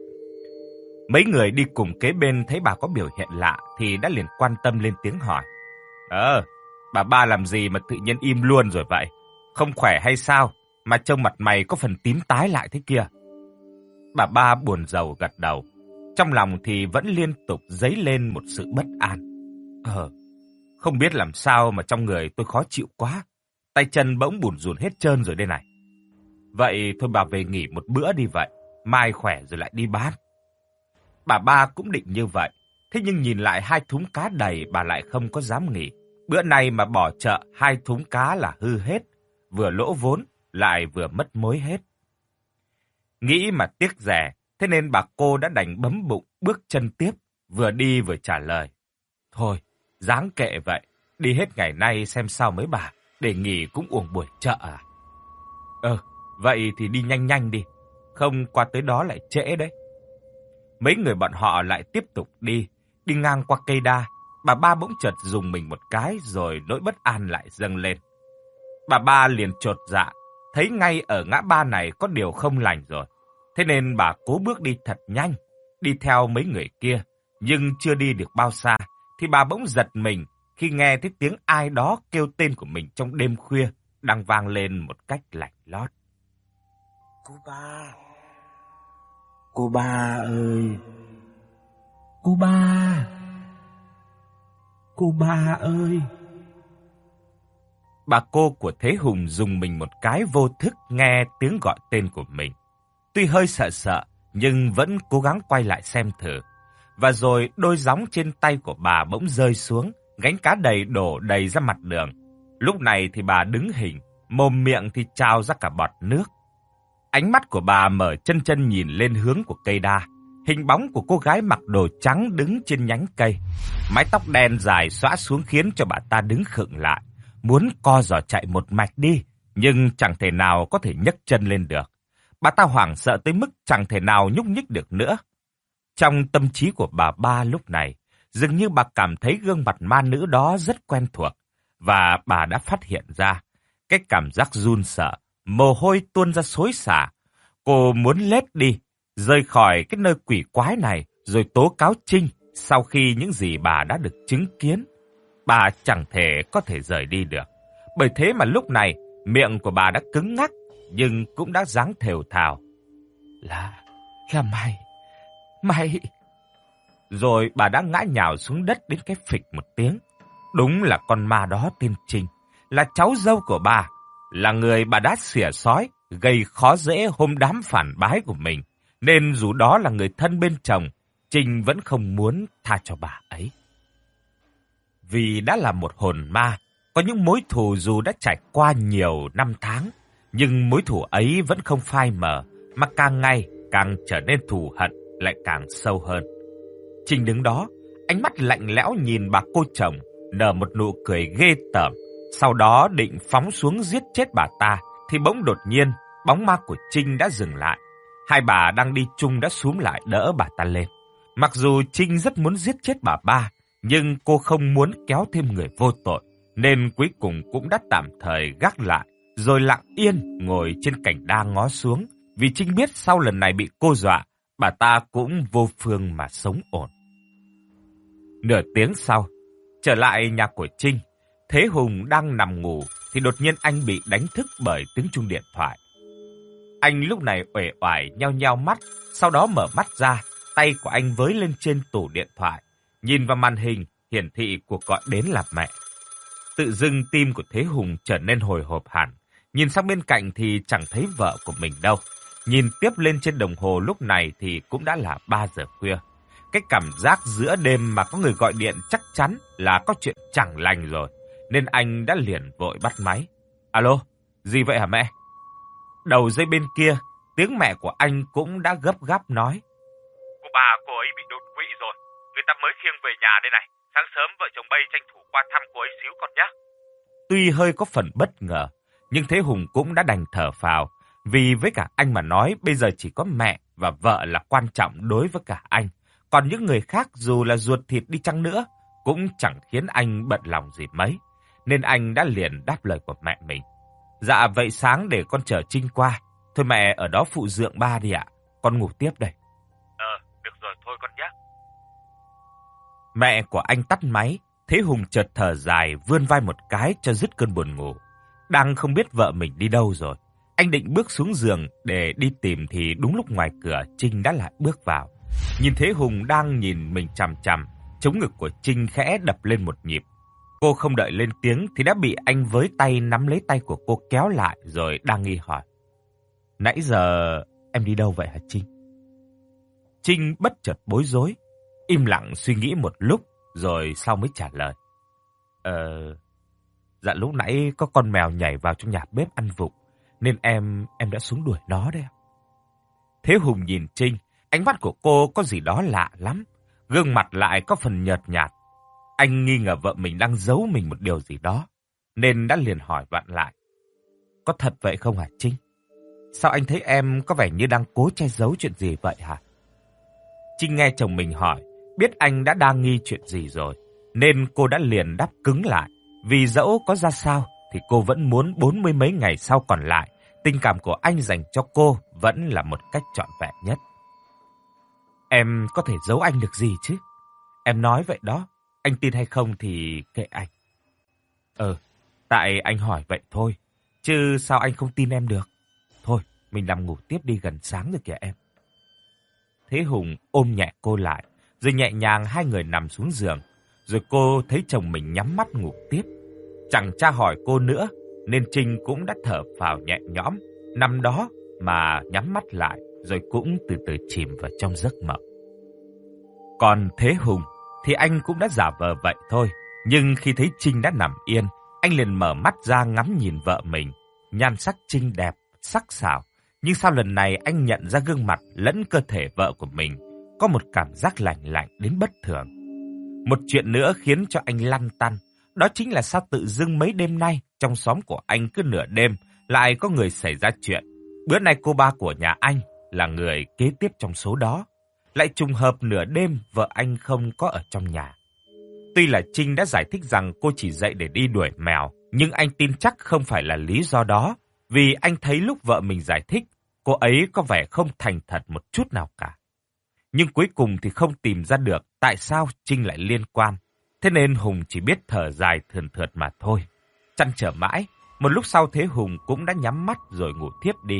A: Mấy người đi cùng kế bên thấy bà có biểu hiện lạ thì đã liền quan tâm lên tiếng hỏi. Ờ, bà ba làm gì mà tự nhiên im luôn rồi vậy? Không khỏe hay sao mà trông mặt mày có phần tím tái lại thế kia? Bà ba buồn rầu gật đầu, trong lòng thì vẫn liên tục dấy lên một sự bất an. Ờ, không biết làm sao mà trong người tôi khó chịu quá, tay chân bỗng bủn rủn hết trơn rồi đây này. Vậy thôi bà về nghỉ một bữa đi vậy, mai khỏe rồi lại đi bán. Bà ba cũng định như vậy, thế nhưng nhìn lại hai thúng cá đầy bà lại không có dám nghỉ. Bữa nay mà bỏ chợ hai thúng cá là hư hết, vừa lỗ vốn lại vừa mất mối hết. Nghĩ mà tiếc rẻ, thế nên bà cô đã đành bấm bụng bước chân tiếp, vừa đi vừa trả lời. Thôi, dáng kệ vậy, đi hết ngày nay xem sao mấy bà, để nghỉ cũng uổng buổi chợ à? Ờ, vậy thì đi nhanh nhanh đi, không qua tới đó lại trễ đấy. Mấy người bọn họ lại tiếp tục đi, đi ngang qua cây đa, bà ba bỗng chợt dùng mình một cái rồi nỗi bất an lại dâng lên. Bà ba liền chột dạ, thấy ngay ở ngã ba này có điều không lành rồi. Thế nên bà cố bước đi thật nhanh, đi theo mấy người kia, nhưng chưa đi được bao xa, thì bà bỗng giật mình khi nghe thấy tiếng ai đó kêu tên của mình trong đêm khuya, đang vang lên một cách lạnh lót.
B: Cô ba, cô ba ơi, cô ba, cô ba ơi.
A: Bà cô của Thế Hùng dùng mình một cái vô thức nghe tiếng gọi tên của mình. Tuy hơi sợ sợ, nhưng vẫn cố gắng quay lại xem thử. Và rồi đôi gióng trên tay của bà bỗng rơi xuống, gánh cá đầy đổ đầy ra mặt đường. Lúc này thì bà đứng hình, mồm miệng thì trào ra cả bọt nước. Ánh mắt của bà mở chân chân nhìn lên hướng của cây đa. Hình bóng của cô gái mặc đồ trắng đứng trên nhánh cây. Mái tóc đen dài xõa xuống khiến cho bà ta đứng khựng lại. Muốn co giò chạy một mạch đi, nhưng chẳng thể nào có thể nhấc chân lên được. Bà ta hoảng sợ tới mức chẳng thể nào nhúc nhích được nữa. Trong tâm trí của bà ba lúc này, dường như bà cảm thấy gương mặt ma nữ đó rất quen thuộc. Và bà đã phát hiện ra cái cảm giác run sợ, mồ hôi tuôn ra xối xả. Cô muốn lết đi, rời khỏi cái nơi quỷ quái này, rồi tố cáo Trinh sau khi những gì bà đã được chứng kiến. Bà chẳng thể có thể rời đi được. Bởi thế mà lúc này, miệng của bà đã cứng ngắc, nhưng cũng đã dáng thều thào. Là, là mày, mày... Rồi bà đã ngã nhào xuống đất đến cái phịch một tiếng. Đúng là con ma đó tên Trinh, là cháu dâu của bà, là người bà đã xỉa xói, gây khó dễ hôm đám phản bái của mình. nên dù đó là người thân bên chồng, Trinh vẫn không muốn tha cho bà ấy. Vì đã là một hồn ma, có những mối thù dù đã trải qua nhiều năm tháng, nhưng mối thù ấy vẫn không phai mờ, mà càng ngày càng trở nên thù hận lại càng sâu hơn. Trinh đứng đó, ánh mắt lạnh lẽo nhìn bà cô chồng, nở một nụ cười ghê tởm, sau đó định phóng xuống giết chết bà ta, thì bỗng đột nhiên, bóng ma của Trinh đã dừng lại. Hai bà đang đi chung đã xúm lại đỡ bà ta lên. Mặc dù Trinh rất muốn giết chết bà ba, nhưng cô không muốn kéo thêm người vô tội, nên cuối cùng cũng đã tạm thời gác lại, rồi lặng yên ngồi trên cành đa ngó xuống, vì Trinh biết sau lần này bị cô dọa, bà ta cũng vô phương mà sống ổn. Nửa tiếng sau, trở lại nhà của Trinh, Thế Hùng đang nằm ngủ thì đột nhiên anh bị đánh thức bởi tiếng chuông điện thoại. Anh lúc này uể oải nheo nheo mắt, sau đó mở mắt ra, tay của anh với lên trên tủ điện thoại, nhìn vào màn hình hiển thị cuộc gọi đến là mẹ. Tự dưng tim của Thế Hùng trở nên hồi hộp hẳn, nhìn sang bên cạnh thì chẳng thấy vợ của mình đâu. Nhìn tiếp lên trên đồng hồ lúc này thì cũng đã là ba giờ khuya. Cái cảm giác giữa đêm mà có người gọi điện chắc chắn là có chuyện chẳng lành rồi, nên anh đã liền vội bắt máy. Alo, gì vậy hả mẹ? Đầu dây bên kia, tiếng mẹ của anh cũng đã gấp gáp nói.
C: Cô bà cô ấy bị đột quỵ rồi, người ta mới khiêng về nhà đây này. Sáng sớm vợ chồng Bay tranh thủ qua thăm cô ấy xíu con nhé.
A: Tuy hơi có phần bất ngờ, nhưng Thế Hùng cũng đã đành thở phào, vì với cả anh mà nói bây giờ chỉ có mẹ và vợ là quan trọng đối với cả anh. Còn những người khác dù là ruột thịt đi chăng nữa, cũng chẳng khiến anh bận lòng gì mấy. Nên anh đã liền đáp lời của mẹ mình. Dạ vậy sáng để con chở Trinh qua. Thôi mẹ ở đó phụ dượng ba đi ạ. Con ngủ tiếp đây.
C: Ờ, được rồi thôi con nhé.
A: Mẹ của anh tắt máy. Thế Hùng chợt thở dài vươn vai một cái cho dứt cơn buồn ngủ. Đang không biết vợ mình đi đâu rồi. Anh định bước xuống giường để đi tìm thì đúng lúc ngoài cửa Trinh đã lại bước vào. Nhìn Thế Hùng đang nhìn mình chằm chằm, chống ngực của Trinh khẽ đập lên một nhịp. Cô không đợi lên tiếng thì đã bị anh với tay nắm lấy tay của cô kéo lại rồi đang nghi hỏi. Nãy giờ em đi đâu vậy hả Trinh? Trinh bất chợt bối rối, im lặng suy nghĩ một lúc rồi sau mới trả lời. Ờ, dạ lúc nãy có con mèo nhảy vào trong nhà bếp ăn vụng, nên em em đã xuống đuổi nó đấy. Thế Hùng nhìn Trinh, ánh mắt của cô có gì đó lạ lắm, gương mặt lại có phần nhợt nhạt. Anh nghi ngờ vợ mình đang giấu mình một điều gì đó, nên đã liền hỏi vặn lại. Có thật vậy không hả Trinh? Sao anh thấy em có vẻ như đang cố che giấu chuyện gì vậy hả? Trinh nghe chồng mình hỏi, biết anh đã đang nghi chuyện gì rồi, nên cô đã liền đáp cứng lại. Vì dẫu có ra sao, thì cô vẫn muốn bốn mươi mấy ngày sau còn lại, tình cảm của anh dành cho cô vẫn là một cách trọn vẹn nhất. Em có thể giấu anh được gì chứ? Em nói vậy đó, anh tin hay không thì kệ anh. Ờ, tại anh hỏi vậy thôi, chứ sao anh không tin em được? Thôi, mình nằm ngủ tiếp đi, gần sáng rồi kìa em. Thế Hùng ôm nhẹ cô lại, rồi nhẹ nhàng hai người nằm xuống giường. Rồi cô thấy chồng mình nhắm mắt ngủ tiếp. Chẳng tra hỏi cô nữa, nên Trinh cũng đã thở phào nhẹ nhõm, nằm đó mà nhắm mắt lại, rồi cũng từ từ chìm vào trong giấc mộng. Còn Thế Hùng thì anh cũng đã giả vờ vậy thôi. Nhưng khi thấy Trinh đã nằm yên, anh liền mở mắt ra ngắm nhìn vợ mình. Nhan sắc Trinh đẹp, sắc sảo. Nhưng sao lần này anh nhận ra gương mặt lẫn cơ thể vợ của mình có một cảm giác lạnh lạnh đến bất thường. Một chuyện nữa khiến cho anh lăn tăn, đó chính là sao tự dưng mấy đêm nay trong xóm của anh cứ nửa đêm lại có người xảy ra chuyện. Bữa nay cô ba của nhà anh là người kế tiếp trong số đó. Lại trùng hợp nửa đêm vợ anh không có ở trong nhà. Tuy là Trinh đã giải thích rằng cô chỉ dậy để đi đuổi mèo, nhưng anh tin chắc không phải là lý do đó, vì anh thấy lúc vợ mình giải thích, cô ấy có vẻ không thành thật một chút nào cả. Nhưng cuối cùng thì không tìm ra được tại sao Trinh lại liên quan, thế nên Hùng chỉ biết thở dài thườn thượt mà thôi. Trăn trở mãi, một lúc sau Thế Hùng cũng đã nhắm mắt rồi ngủ thiếp đi.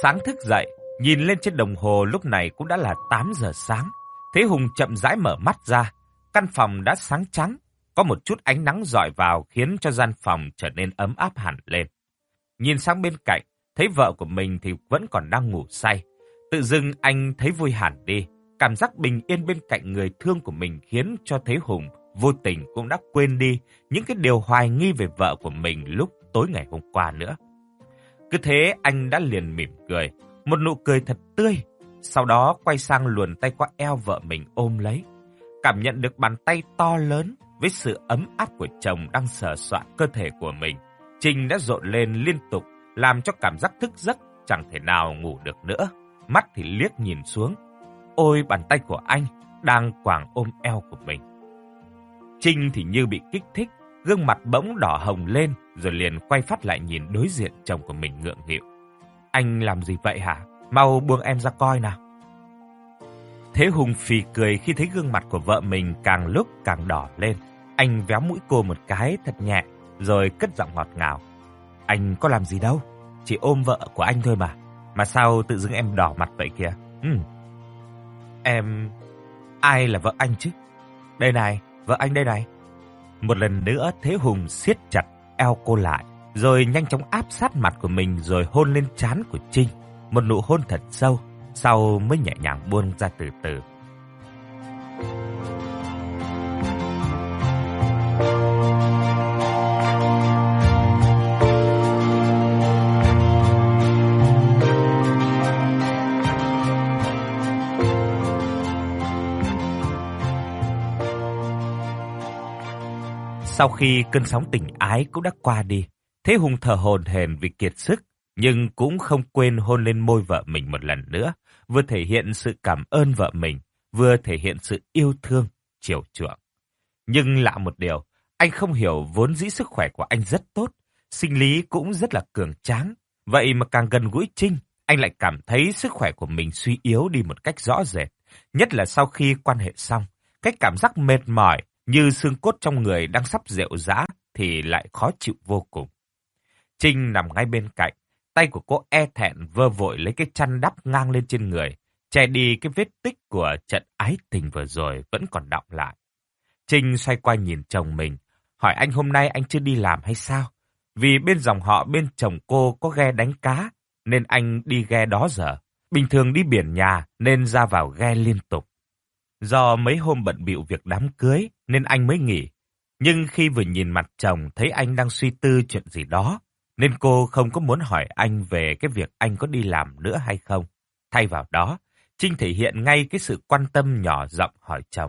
A: Sáng thức dậy, nhìn lên trên đồng hồ lúc này cũng đã là tám giờ sáng. Thế Hùng chậm rãi mở mắt ra. Căn phòng đã sáng trắng, có một chút ánh nắng rọi vào khiến cho gian phòng trở nên ấm áp hẳn lên. Nhìn sang bên cạnh, thấy vợ của mình thì vẫn còn đang ngủ say. Tự dưng anh thấy vui hẳn đi. Cảm giác bình yên bên cạnh người thương của mình khiến cho Thế Hùng vô tình cũng đã quên đi những cái điều hoài nghi về vợ của mình lúc tối ngày hôm qua nữa. Cứ thế anh đã liền mỉm cười, một nụ cười thật tươi. Sau đó quay sang luồn tay qua eo vợ mình ôm lấy. Cảm nhận được bàn tay to lớn với sự ấm áp của chồng đang sờ soạng cơ thể của mình. Trinh đã rộn lên liên tục, làm cho cảm giác thức giấc chẳng thể nào ngủ được nữa. Mắt thì liếc nhìn xuống. Ôi, bàn tay của anh đang quàng ôm eo của mình. Trinh thì như bị kích thích, gương mặt bỗng đỏ hồng lên, rồi liền quay phát lại nhìn đối diện chồng của mình ngượng nghịu. Anh làm gì vậy hả? Mau buông em ra coi nào. Thế Hùng phì cười khi thấy gương mặt của vợ mình càng lúc càng đỏ lên. Anh véo mũi cô một cái thật nhẹ, rồi cất giọng ngọt ngào. Anh có làm gì đâu, chỉ ôm vợ của anh thôi mà. Mà sao tự dưng em đỏ mặt vậy kìa? Ừ. Em... Ai là vợ anh chứ? Đây này, vợ anh đây này. Một lần nữa Thế Hùng siết chặt eo cô lại, rồi nhanh chóng áp sát mặt của mình rồi hôn lên trán của Trinh. Một nụ hôn thật sâu, sau mới nhẹ nhàng buông ra từ từ. Sau khi cơn sóng tình ái cũng đã qua đi, Thế Hùng thở hổn hển vì kiệt sức, nhưng cũng không quên hôn lên môi vợ mình một lần nữa, vừa thể hiện sự cảm ơn vợ mình, vừa thể hiện sự yêu thương, chiều chuộng. Nhưng lạ một điều, anh không hiểu vốn dĩ sức khỏe của anh rất tốt, sinh lý cũng rất là cường tráng. Vậy mà càng gần gũi Trinh, anh lại cảm thấy sức khỏe của mình suy yếu đi một cách rõ rệt. Nhất là sau khi quan hệ xong, cái cảm giác mệt mỏi như xương cốt trong người đang sắp rệu rã thì lại khó chịu vô cùng. Trinh nằm ngay bên cạnh, tay của cô e thẹn vơ vội lấy cái chăn đắp ngang lên trên người, che đi cái vết tích của trận ái tình vừa rồi vẫn còn đọng lại. Trinh xoay qua nhìn chồng mình, hỏi anh hôm nay anh chưa đi làm hay sao? Vì bên dòng họ bên chồng cô có ghe đánh cá, nên anh đi ghe đó giờ. Bình thường đi biển nhà nên ra vào ghe liên tục. Do mấy hôm bận bịu việc đám cưới nên anh mới nghỉ. Nhưng khi vừa nhìn mặt chồng thấy anh đang suy tư chuyện gì đó, nên cô không có muốn hỏi anh về cái việc anh có đi làm nữa hay không. Thay vào đó, Trinh thể hiện ngay cái sự quan tâm nhỏ giọng hỏi chồng.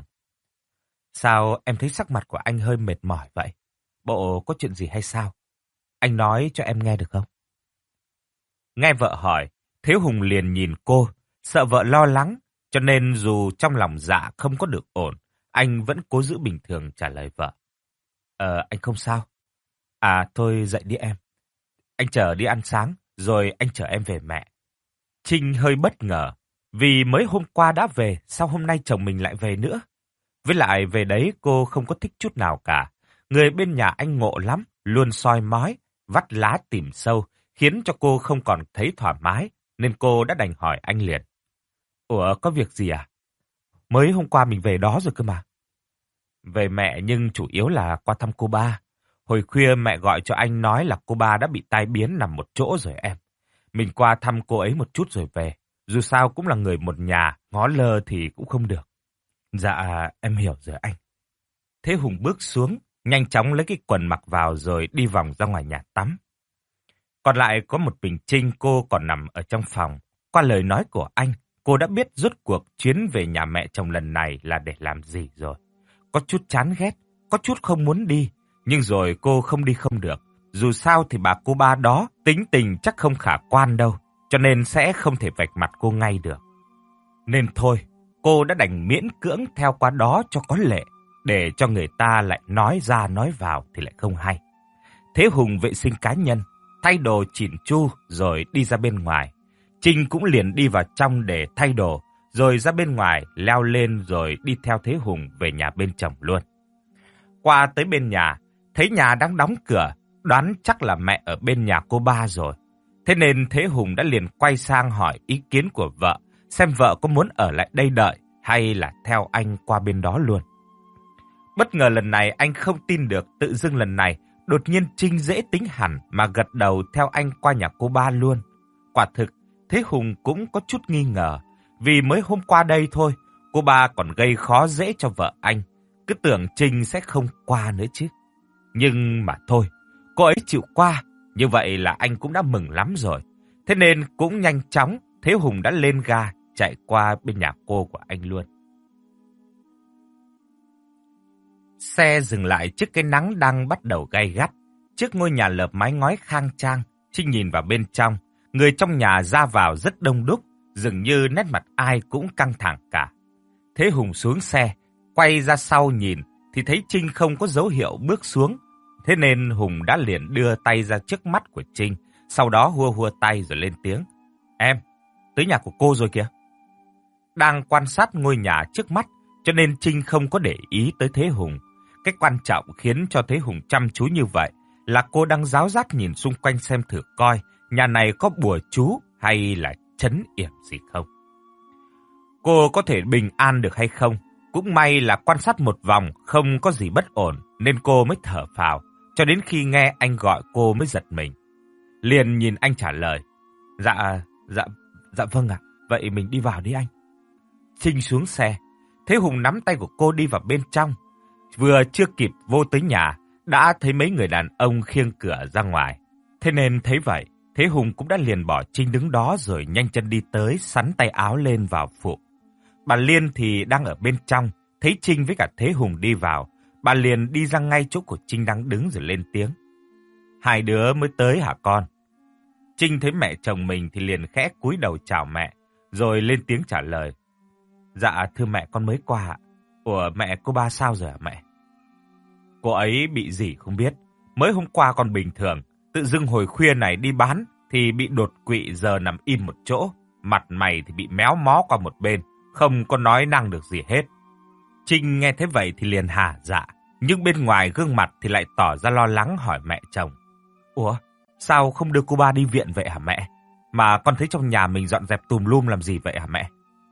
A: Sao em thấy sắc mặt của anh hơi mệt mỏi vậy? Bộ có chuyện gì hay sao? Anh nói cho em nghe được không? Nghe vợ hỏi, Thế Hùng liền nhìn cô, sợ vợ lo lắng, cho nên dù trong lòng dạ không có được ổn, anh vẫn cố giữ bình thường trả lời vợ. Ờ, anh không sao. À, thôi dậy đi em. Anh chờ đi ăn sáng, rồi anh chở em về mẹ. Trinh hơi bất ngờ, vì mới hôm qua đã về, sao hôm nay chồng mình lại về nữa? Với lại về đấy cô không có thích chút nào cả. Người bên nhà anh ngộ lắm, luôn soi mói, vắt lá tìm sâu, khiến cho cô không còn thấy thoải mái, nên cô đã đành hỏi anh liền. Ủa, có việc gì à? Mới hôm qua mình về đó rồi cơ mà. Về mẹ nhưng chủ yếu là qua thăm cô ba. Hồi khuya mẹ gọi cho anh nói là cô ba đã bị tai biến nằm một chỗ rồi em. Mình qua thăm cô ấy một chút rồi về. Dù sao cũng là người một nhà, ngó lơ thì cũng không được. Dạ, em hiểu rồi anh. Thế Hùng bước xuống, nhanh chóng lấy cái quần mặc vào rồi đi vòng ra ngoài nhà tắm. Còn lại có một mình Trinh, cô còn nằm ở trong phòng. Qua lời nói của anh, cô đã biết rốt cuộc chuyến về nhà mẹ chồng lần này là để làm gì rồi. Có chút chán ghét, có chút không muốn đi, nhưng rồi cô không đi không được. Dù sao thì bà cô ba đó tính tình chắc không khả quan đâu, cho nên sẽ không thể vạch mặt cô ngay được. Nên thôi, cô đã đành miễn cưỡng theo qua đó cho có lệ, để cho người ta lại nói ra nói vào thì lại không hay. Thế Hùng vệ sinh cá nhân, thay đồ chỉn chu rồi đi ra bên ngoài. Trinh cũng liền đi vào trong để thay đồ, rồi ra bên ngoài leo lên rồi đi theo Thế Hùng về nhà bên chồng luôn. Qua tới bên nhà, thấy nhà đang đóng cửa, đoán chắc là mẹ ở bên nhà cô ba rồi. Thế nên Thế Hùng đã liền quay sang hỏi ý kiến của vợ, xem vợ có muốn ở lại đây đợi hay là theo anh qua bên đó luôn. Bất ngờ lần này anh không tin được, tự dưng lần này đột nhiên Trinh dễ tính hẳn mà gật đầu theo anh qua nhà cô ba luôn. Quả thực, Thế Hùng cũng có chút nghi ngờ, vì mới hôm qua đây thôi, cô ba còn gây khó dễ cho vợ anh, cứ tưởng Trinh sẽ không qua nữa chứ. Nhưng mà thôi, cô ấy chịu qua, như vậy là anh cũng đã mừng lắm rồi. Thế nên cũng nhanh chóng, Thế Hùng đã lên ga, chạy qua bên nhà cô của anh luôn. Xe dừng lại trước cái nắng đang bắt đầu gay gắt. Trước ngôi nhà lợp mái ngói khang trang, Trinh nhìn vào bên trong. Người trong nhà ra vào rất đông đúc, dường như nét mặt ai cũng căng thẳng cả. Thế Hùng xuống xe, quay ra sau nhìn, thì thấy Trinh không có dấu hiệu bước xuống. Thế nên Hùng đã liền đưa tay ra trước mắt của Trinh, sau đó hua hua tay rồi lên tiếng. Em, tới nhà của cô rồi kìa. Đang quan sát ngôi nhà trước mắt, cho nên Trinh không có để ý tới Thế Hùng. Cái quan trọng khiến cho Thế Hùng chăm chú như vậy là cô đang ráo rát nhìn xung quanh xem thử coi nhà này có bùa chú hay là trấn yểm gì không. Cô có thể bình an được hay không? Cũng may là quan sát một vòng không có gì bất ổn nên cô mới thở phào, cho đến khi nghe anh gọi cô mới giật mình. Liền nhìn anh trả lời. Dạ, dạ, dạ vâng ạ, vậy mình đi vào đi anh. Trinh xuống xe, Thế Hùng nắm tay của cô đi vào bên trong. Vừa chưa kịp vô tới nhà, đã thấy mấy người đàn ông khiêng cửa ra ngoài. Thế nên thấy vậy, Thế Hùng cũng đã liền bỏ Trinh đứng đó rồi nhanh chân đi tới, sắn tay áo lên vào phụ. Bà Liên thì đang ở bên trong, thấy Trinh với cả Thế Hùng đi vào, bà liền đi ra ngay chỗ của Trinh đang đứng rồi lên tiếng. Hai đứa mới tới hả con? Trinh thấy mẹ chồng mình thì liền khẽ cúi đầu chào mẹ, rồi lên tiếng trả lời. Dạ thưa mẹ, con mới qua ạ. Ủa mẹ, cô ba sao rồi hả mẹ? Cô ấy bị gì không biết. Mới hôm qua còn bình thường, tự dưng hồi khuya này đi bán thì bị đột quỵ, giờ nằm im một chỗ. Mặt mày thì bị méo mó qua một bên, không có nói năng được gì hết. Trinh nghe thế vậy thì liền hả dạ, nhưng bên ngoài gương mặt thì lại tỏ ra lo lắng hỏi mẹ chồng. Ủa, sao không đưa cô ba đi viện vậy hả mẹ? Mà con thấy trong nhà mình dọn dẹp tùm lum làm gì vậy hả mẹ?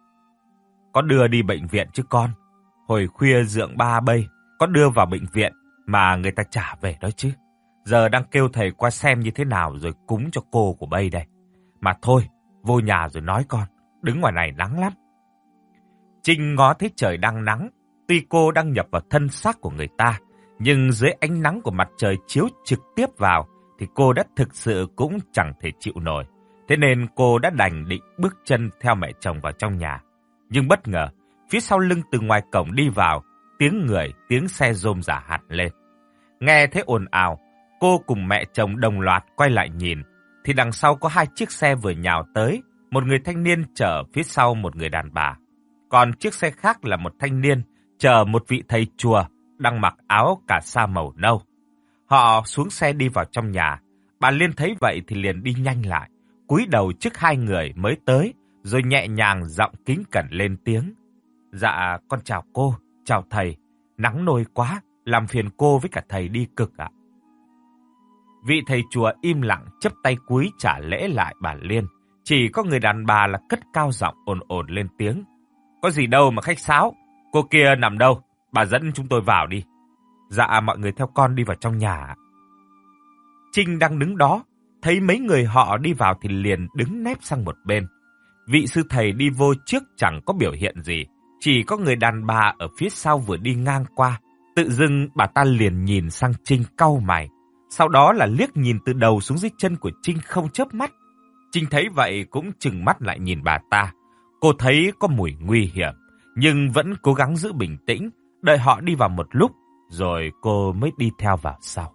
A: Có đưa đi bệnh viện chứ con. Hồi khuya dượng ba bây, có đưa vào bệnh viện mà người ta trả về đó chứ. Giờ đang kêu thầy qua xem như thế nào rồi cúng cho cô của bây đây. Mà thôi, vô nhà rồi nói con, đứng ngoài này nắng lắm. Trinh ngó thấy trời đang nắng, tuy cô đang nhập vào thân xác của người ta, nhưng dưới ánh nắng của mặt trời chiếu trực tiếp vào thì cô đã thực sự cũng chẳng thể chịu nổi. Thế nên cô đã đành định bước chân theo mẹ chồng vào trong nhà. Nhưng bất ngờ, phía sau lưng từ ngoài cổng đi vào, tiếng người, tiếng xe rôm rả hẳn lên. Nghe thấy ồn ào, cô cùng mẹ chồng đồng loạt quay lại nhìn, thì đằng sau có hai chiếc xe vừa nhào tới, một người thanh niên chở phía sau một người đàn bà. Còn chiếc xe khác là một thanh niên chở một vị thầy chùa đang mặc áo cà sa màu nâu. Họ xuống xe đi vào trong nhà. Bà Liên thấy vậy thì liền đi nhanh lại, cúi đầu trước hai người mới tới, rồi nhẹ nhàng giọng kính cẩn lên tiếng. Dạ, con chào cô, chào thầy. Nắng nôi quá, làm phiền cô với cả thầy đi cực ạ. Vị thầy chùa im lặng chắp tay cúi trả lễ lại bà Liên. Chỉ có người đàn bà là cất cao giọng ồn ồn lên tiếng. Có gì đâu mà khách sáo, cô kia nằm đâu, bà dẫn chúng tôi vào đi. Dạ, mọi người theo con đi vào trong nhà. Trinh đang đứng đó, thấy mấy người họ đi vào thì liền đứng nép sang một bên. Vị sư thầy đi vô trước chẳng có biểu hiện gì, chỉ có người đàn bà ở phía sau vừa đi ngang qua. Tự dưng bà ta liền nhìn sang Trinh cau mày, sau đó là liếc nhìn từ đầu xuống dưới chân của Trinh không chớp mắt. Trinh thấy vậy cũng trừng mắt lại nhìn bà ta. Cô thấy có mùi nguy hiểm, nhưng vẫn cố gắng giữ bình tĩnh, đợi họ đi vào một lúc, rồi cô mới đi theo vào sau.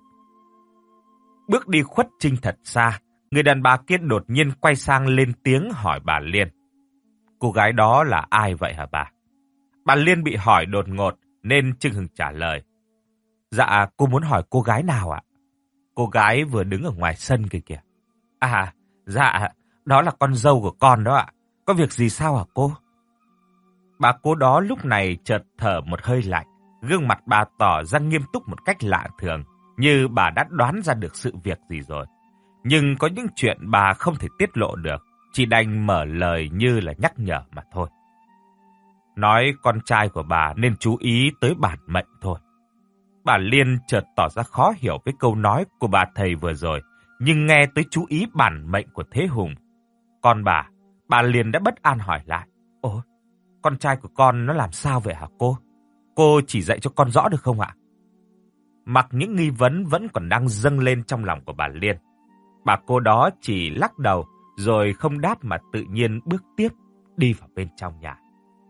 A: Bước đi khuất Trinh thật xa, người đàn bà kia đột nhiên quay sang lên tiếng hỏi bà Liên. Cô gái đó là ai vậy hả bà? Bà Liên bị hỏi đột ngột nên chưng hửng trả lời. Dạ, cô muốn hỏi cô gái nào ạ? Cô gái vừa đứng ở ngoài sân kìa kìa. À, dạ, đó là con dâu của con đó ạ. Có việc gì sao hả cô? Bà cô đó lúc này chợt thở một hơi lạnh, gương mặt bà tỏ ra nghiêm túc một cách lạ thường, như bà đã đoán ra được sự việc gì rồi. Nhưng có những chuyện bà không thể tiết lộ được, chỉ đành mở lời như là nhắc nhở mà thôi. Nói con trai của bà nên chú ý tới bản mệnh thôi. Bà Liên chợt tỏ ra khó hiểu với câu nói của bà thầy vừa rồi, nhưng nghe tới chú ý bản mệnh của Thế Hùng. Con bà, bà liền đã bất an hỏi lại. Ôi, con trai của con nó làm sao vậy hả cô? Cô chỉ dạy cho con rõ được không ạ? Mặc những nghi vấn vẫn còn đang dâng lên trong lòng của bà Liên, bà cô đó chỉ lắc đầu rồi không đáp mà tự nhiên bước tiếp đi vào bên trong nhà.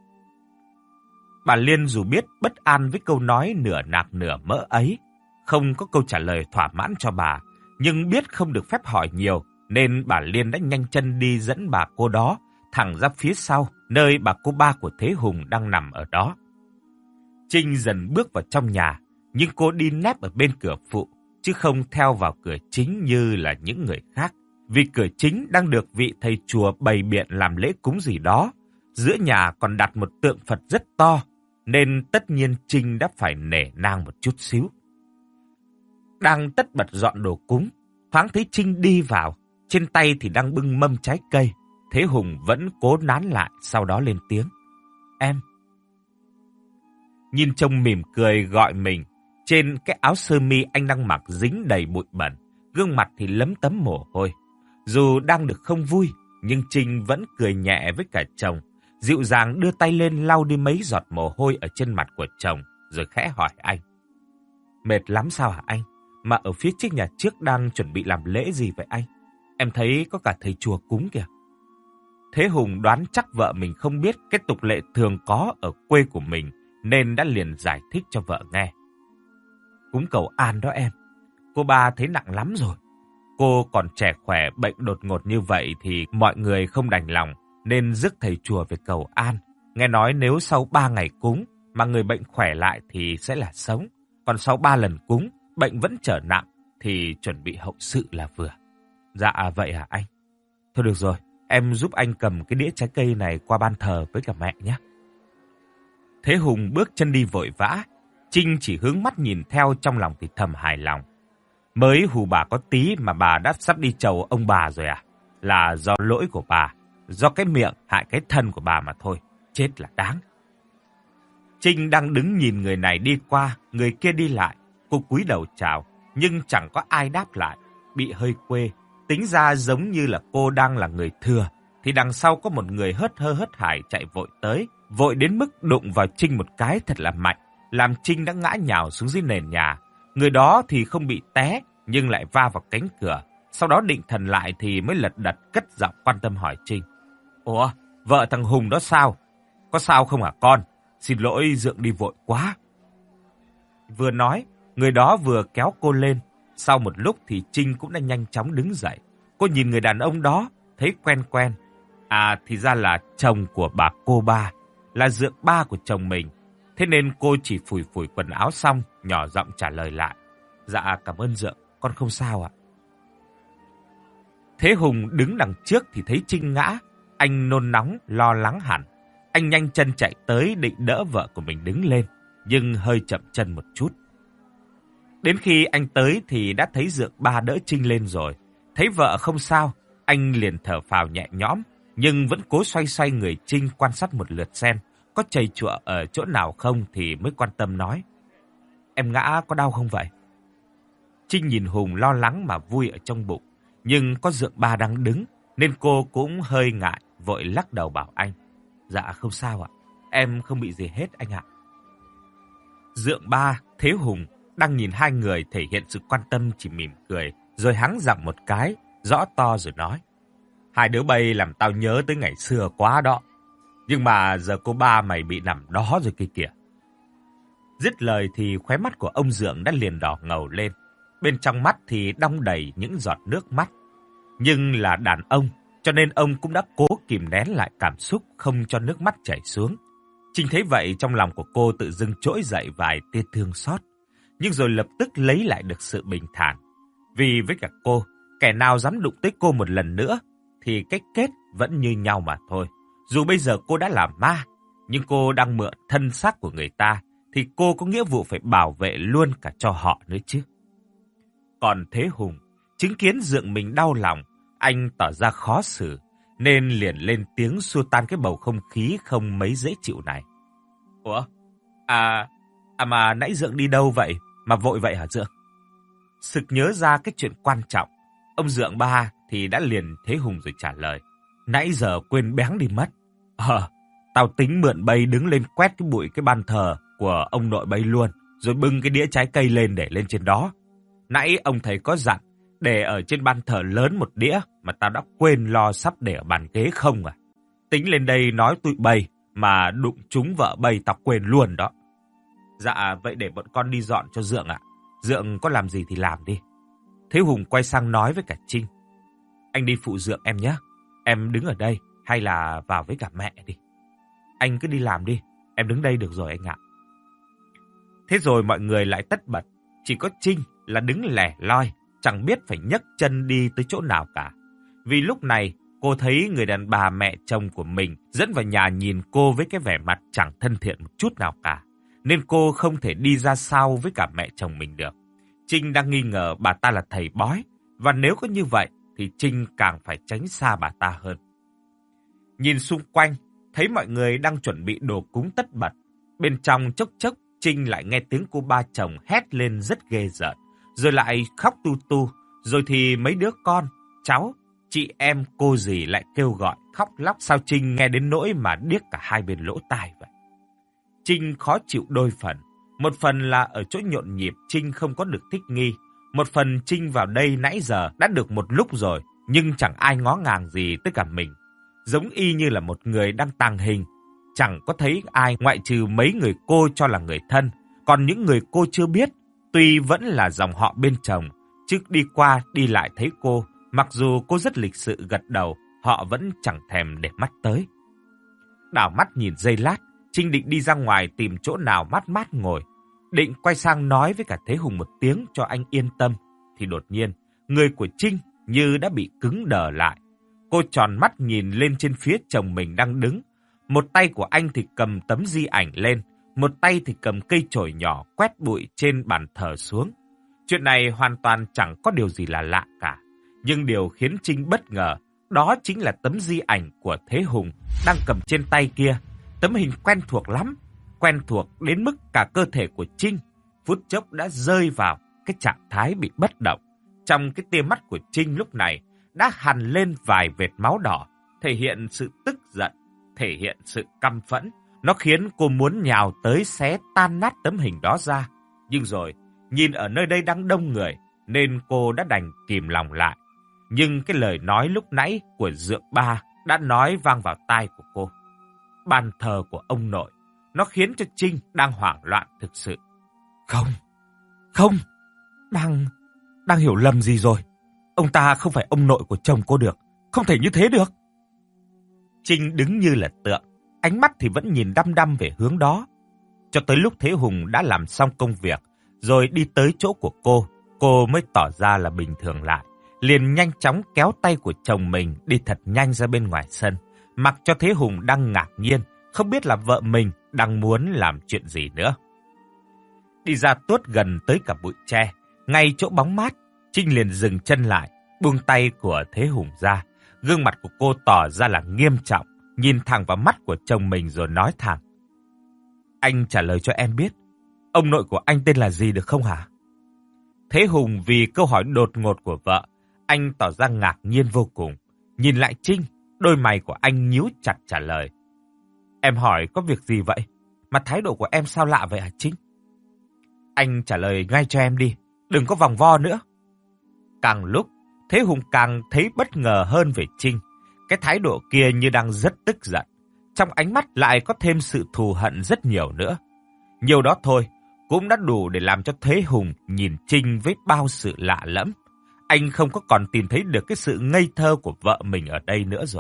A: Bà Liên dù biết bất an với câu nói nửa nạc nửa mỡ ấy, không có câu trả lời thỏa mãn cho bà, nhưng biết không được phép hỏi nhiều, nên bà Liên đã nhanh chân đi dẫn bà cô đó thẳng ra phía sau, nơi bà cô ba của Thế Hùng đang nằm ở đó. Trinh dần bước vào trong nhà, nhưng cô đi nép ở bên cửa phụ, chứ không theo vào cửa chính như là những người khác. Vì cửa chính đang được vị thầy chùa bày biện làm lễ cúng gì đó, giữa nhà còn đặt một tượng Phật rất to, nên tất nhiên Trinh đã phải nể nang một chút xíu. Đang tất bật dọn đồ cúng, thoáng thấy Trinh đi vào, trên tay thì đang bưng mâm trái cây. Thế Hùng vẫn cố nán lại, sau đó lên tiếng. Em. Nhìn trông mỉm cười gọi mình, trên cái áo sơ mi anh đang mặc dính đầy bụi bẩn, gương mặt thì lấm tấm mồ hôi. Dù đang được không vui, nhưng Trinh vẫn cười nhẹ với cả chồng, dịu dàng đưa tay lên lau đi mấy giọt mồ hôi ở trên mặt của chồng, rồi khẽ hỏi anh. Mệt lắm sao hả anh? Mà ở phía trước nhà trước đang chuẩn bị làm lễ gì vậy anh? Em thấy có cả thầy chùa cúng kìa. Thế Hùng đoán chắc vợ mình không biết cái tục lệ thường có ở quê của mình, nên đã liền giải thích cho vợ nghe. Cúng cầu an đó em. Cô ba thấy nặng lắm rồi. Cô còn trẻ khỏe, bệnh đột ngột như vậy thì mọi người không đành lòng, nên rước thầy chùa về cầu an. Nghe nói nếu sau ba ngày cúng mà người bệnh khỏe lại thì sẽ là sống. Còn sau ba lần cúng, bệnh vẫn trở nặng thì chuẩn bị hậu sự là vừa. Dạ vậy hả anh? Thôi được rồi, em giúp anh cầm cái đĩa trái cây này qua ban thờ với cả mẹ nhé. Thế Hùng bước chân đi vội vã. Trinh chỉ hướng mắt nhìn theo, trong lòng thì thầm hài lòng. Mới hù bà có tí mà bà đã sắp đi chầu ông bà rồi à? Là do lỗi của bà, do cái miệng hại cái thân của bà mà thôi. Chết là đáng. Trinh đang đứng nhìn người này đi qua, người kia đi lại. Cô cúi đầu chào, nhưng chẳng có ai đáp lại. Bị hơi quê, tính ra giống như là cô đang là người thừa, thì đằng sau có một người hớt hơ hớt hải chạy vội tới, vội đến mức đụng vào Trinh một cái thật là mạnh, làm Trinh đã ngã nhào xuống dưới nền nhà. Người đó thì không bị té, nhưng lại va vào cánh cửa. Sau đó định thần lại thì mới lật đật cất giọng quan tâm hỏi Trinh. Ủa, vợ thằng Hùng đó sao? Có sao không hả con? Xin lỗi, Dượng đi vội quá. Vừa nói, người đó vừa kéo cô lên. Sau một lúc thì Trinh cũng đã nhanh chóng đứng dậy. Cô nhìn người đàn ông đó, thấy quen quen. À, thì ra là chồng của bà cô ba, là Dượng ba của chồng mình. Thế nên cô chỉ phủi phủi quần áo xong, nhỏ giọng trả lời lại. Dạ, cảm ơn Dượng, con không sao ạ. Thế Hùng đứng đằng trước thì thấy Trinh ngã. Anh nôn nóng, lo lắng hẳn. Anh nhanh chân chạy tới định đỡ vợ của mình đứng lên, nhưng hơi chậm chân một chút. Đến khi anh tới thì đã thấy Dượng ba đỡ Trinh lên rồi. Thấy vợ không sao, anh liền thở phào nhẹ nhõm, nhưng vẫn cố xoay xoay người Trinh quan sát một lượt xem có chầy chụa ở chỗ nào không thì mới quan tâm nói. Em ngã có đau không vậy? Trinh nhìn Hùng lo lắng mà vui ở trong bụng, nhưng có Dượng ba đang đứng nên cô cũng hơi ngại, vội lắc đầu bảo anh. Dạ không sao ạ, em không bị gì hết anh ạ. Dượng ba, Thế Hùng đang nhìn hai người thể hiện sự quan tâm chỉ mỉm cười, rồi hắng giọng một cái, rõ to rồi nói. Hai đứa bay làm tao nhớ tới ngày xưa quá đó. Nhưng mà giờ cô ba mày bị nằm đó rồi kia kìa. Dứt lời thì khóe mắt của ông Dượng đã liền đỏ ngầu lên. Bên trong mắt thì đong đầy những giọt nước mắt. Nhưng là đàn ông, cho nên ông cũng đã cố kìm nén lại cảm xúc không cho nước mắt chảy xuống. Trinh thấy vậy trong lòng của cô tự dưng trỗi dậy vài tia thương xót, nhưng rồi lập tức lấy lại được sự bình thản. Vì với cả cô, kẻ nào dám đụng tới cô một lần nữa thì cái kết vẫn như nhau mà thôi. Dù bây giờ cô đã là ma, nhưng cô đang mượn thân xác của người ta thì cô có nghĩa vụ phải bảo vệ luôn cả cho họ nữa chứ. Còn Thế Hùng Chứng kiến Dượng mình đau lòng, anh tỏ ra khó xử, nên liền lên tiếng xua tan cái bầu không khí không mấy dễ chịu này. Ủa? À, à mà nãy Dượng đi đâu vậy? Mà vội vậy hả Dượng? Sực nhớ ra cái chuyện quan trọng, ông Dượng ba thì đã liền Thế Hùng rồi trả lời. Nãy giờ quên béng đi mất. Ờ, tao tính mượn bây đứng lên quét cái bụi cái ban thờ của ông nội bây luôn, rồi bưng cái đĩa trái cây lên để lên trên đó. Nãy ông thầy có dặn để ở trên ban thờ lớn một đĩa mà tao đã quên lo sắp để ở bàn ghế không à. Tính lên đây nói tụi bây mà đụng trúng vợ bây tao quên luôn đó. Dạ vậy để bọn con đi dọn cho Dượng ạ. Dượng có làm gì thì làm đi. Thế Hùng quay sang nói với cả Trinh. Anh đi phụ Dượng em nhé. Em đứng ở đây hay là vào với cả mẹ đi. Anh cứ đi làm đi. Em đứng đây được rồi anh ạ. Thế rồi mọi người lại tất bật. Chỉ có Trinh là đứng lẻ loi, chẳng biết phải nhấc chân đi tới chỗ nào cả. Vì lúc này cô thấy người đàn bà mẹ chồng của mình dẫn vào nhà nhìn cô với cái vẻ mặt chẳng thân thiện một chút nào cả. Nên cô không thể đi ra sau với cả mẹ chồng mình được. Trinh đang nghi ngờ bà ta là thầy bói, và nếu có như vậy thì Trinh càng phải tránh xa bà ta hơn. Nhìn xung quanh, thấy mọi người đang chuẩn bị đồ cúng tất bật. Bên trong chốc chốc, Trinh lại nghe tiếng cô ba chồng hét lên rất ghê rợn, rồi lại khóc tu tu, rồi thì mấy đứa con, cháu, chị em, cô dì lại kêu gọi, khóc lóc. Sao Trinh nghe đến nỗi mà điếc cả hai bên lỗ tai vậy? Trinh khó chịu đôi phần. Một phần là ở chỗ nhộn nhịp Trinh không có được thích nghi. Một phần Trinh vào đây nãy giờ đã được một lúc rồi, nhưng chẳng ai ngó ngàng gì tới cả mình. Giống y như là một người đang tàng hình. Chẳng có thấy ai ngoại trừ mấy người cô cho là người thân. Còn những người cô chưa biết, tuy vẫn là dòng họ bên chồng, chứ đi qua đi lại thấy cô, mặc dù cô rất lịch sự gật đầu, họ vẫn chẳng thèm để mắt tới. Đảo mắt nhìn giây lát, Trinh định đi ra ngoài tìm chỗ nào mát mát ngồi. Định quay sang nói với cả Thế Hùng một tiếng cho anh yên tâm. Thì đột nhiên, người của Trinh như đã bị cứng đờ lại. Cô tròn mắt nhìn lên trên phía chồng mình đang đứng. Một tay của anh thì cầm tấm di ảnh lên, một tay thì cầm cây chổi nhỏ quét bụi trên bàn thờ xuống. Chuyện này hoàn toàn chẳng có điều gì là lạ cả. Nhưng điều khiến Trinh bất ngờ, đó chính là tấm di ảnh của Thế Hùng đang cầm trên tay kia. Tấm hình quen thuộc lắm, quen thuộc đến mức cả cơ thể của Trinh phút chốc đã rơi vào cái trạng thái bị bất động. Trong cái tia mắt của Trinh lúc này đã hằn lên vài vệt máu đỏ, thể hiện sự tức giận, thể hiện sự căm phẫn. Nó khiến cô muốn nhào tới xé tan nát tấm hình đó ra. Nhưng rồi, nhìn ở nơi đây đang đông người, nên cô đã đành kìm lòng lại. Nhưng cái lời nói lúc nãy của Dượng ba đã nói vang vào tai của cô. Bàn thờ của ông nội, nó khiến cho Trinh đang hoảng loạn thực sự. Không, không, đang, đang hiểu lầm gì rồi. Ông ta không phải ông nội của chồng cô được, không thể như thế được. Trinh đứng như là tượng, ánh mắt thì vẫn nhìn đăm đăm về hướng đó. Cho tới lúc Thế Hùng đã làm xong công việc, rồi đi tới chỗ của cô, cô mới tỏ ra là bình thường lại. Liền nhanh chóng kéo tay của chồng mình đi thật nhanh ra bên ngoài sân, mặc cho Thế Hùng đang ngạc nhiên, không biết là vợ mình đang muốn làm chuyện gì nữa. Đi ra tuốt gần tới cả bụi tre, ngay chỗ bóng mát, Trinh liền dừng chân lại, buông tay của Thế Hùng ra. Gương mặt của cô tỏ ra là nghiêm trọng, nhìn thẳng vào mắt của chồng mình rồi nói thẳng. Anh trả lời cho em biết, ông nội của anh tên là gì được không hả? Thế Hùng vì câu hỏi đột ngột của vợ, anh tỏ ra ngạc nhiên vô cùng. Nhìn lại Trinh, đôi mày của anh nhíu chặt trả lời. Em hỏi có việc gì vậy? Mà thái độ của em sao lạ vậy hả Trinh? Anh trả lời ngay cho em đi, đừng có vòng vo nữa. Càng lúc, Thế Hùng càng thấy bất ngờ hơn về Trinh. Cái thái độ kia như đang rất tức giận. Trong ánh mắt lại có thêm sự thù hận rất nhiều nữa. Nhiều đó thôi, cũng đã đủ để làm cho Thế Hùng nhìn Trinh với bao sự lạ lẫm. Anh không có còn tìm thấy được cái sự ngây thơ của vợ mình ở đây nữa rồi.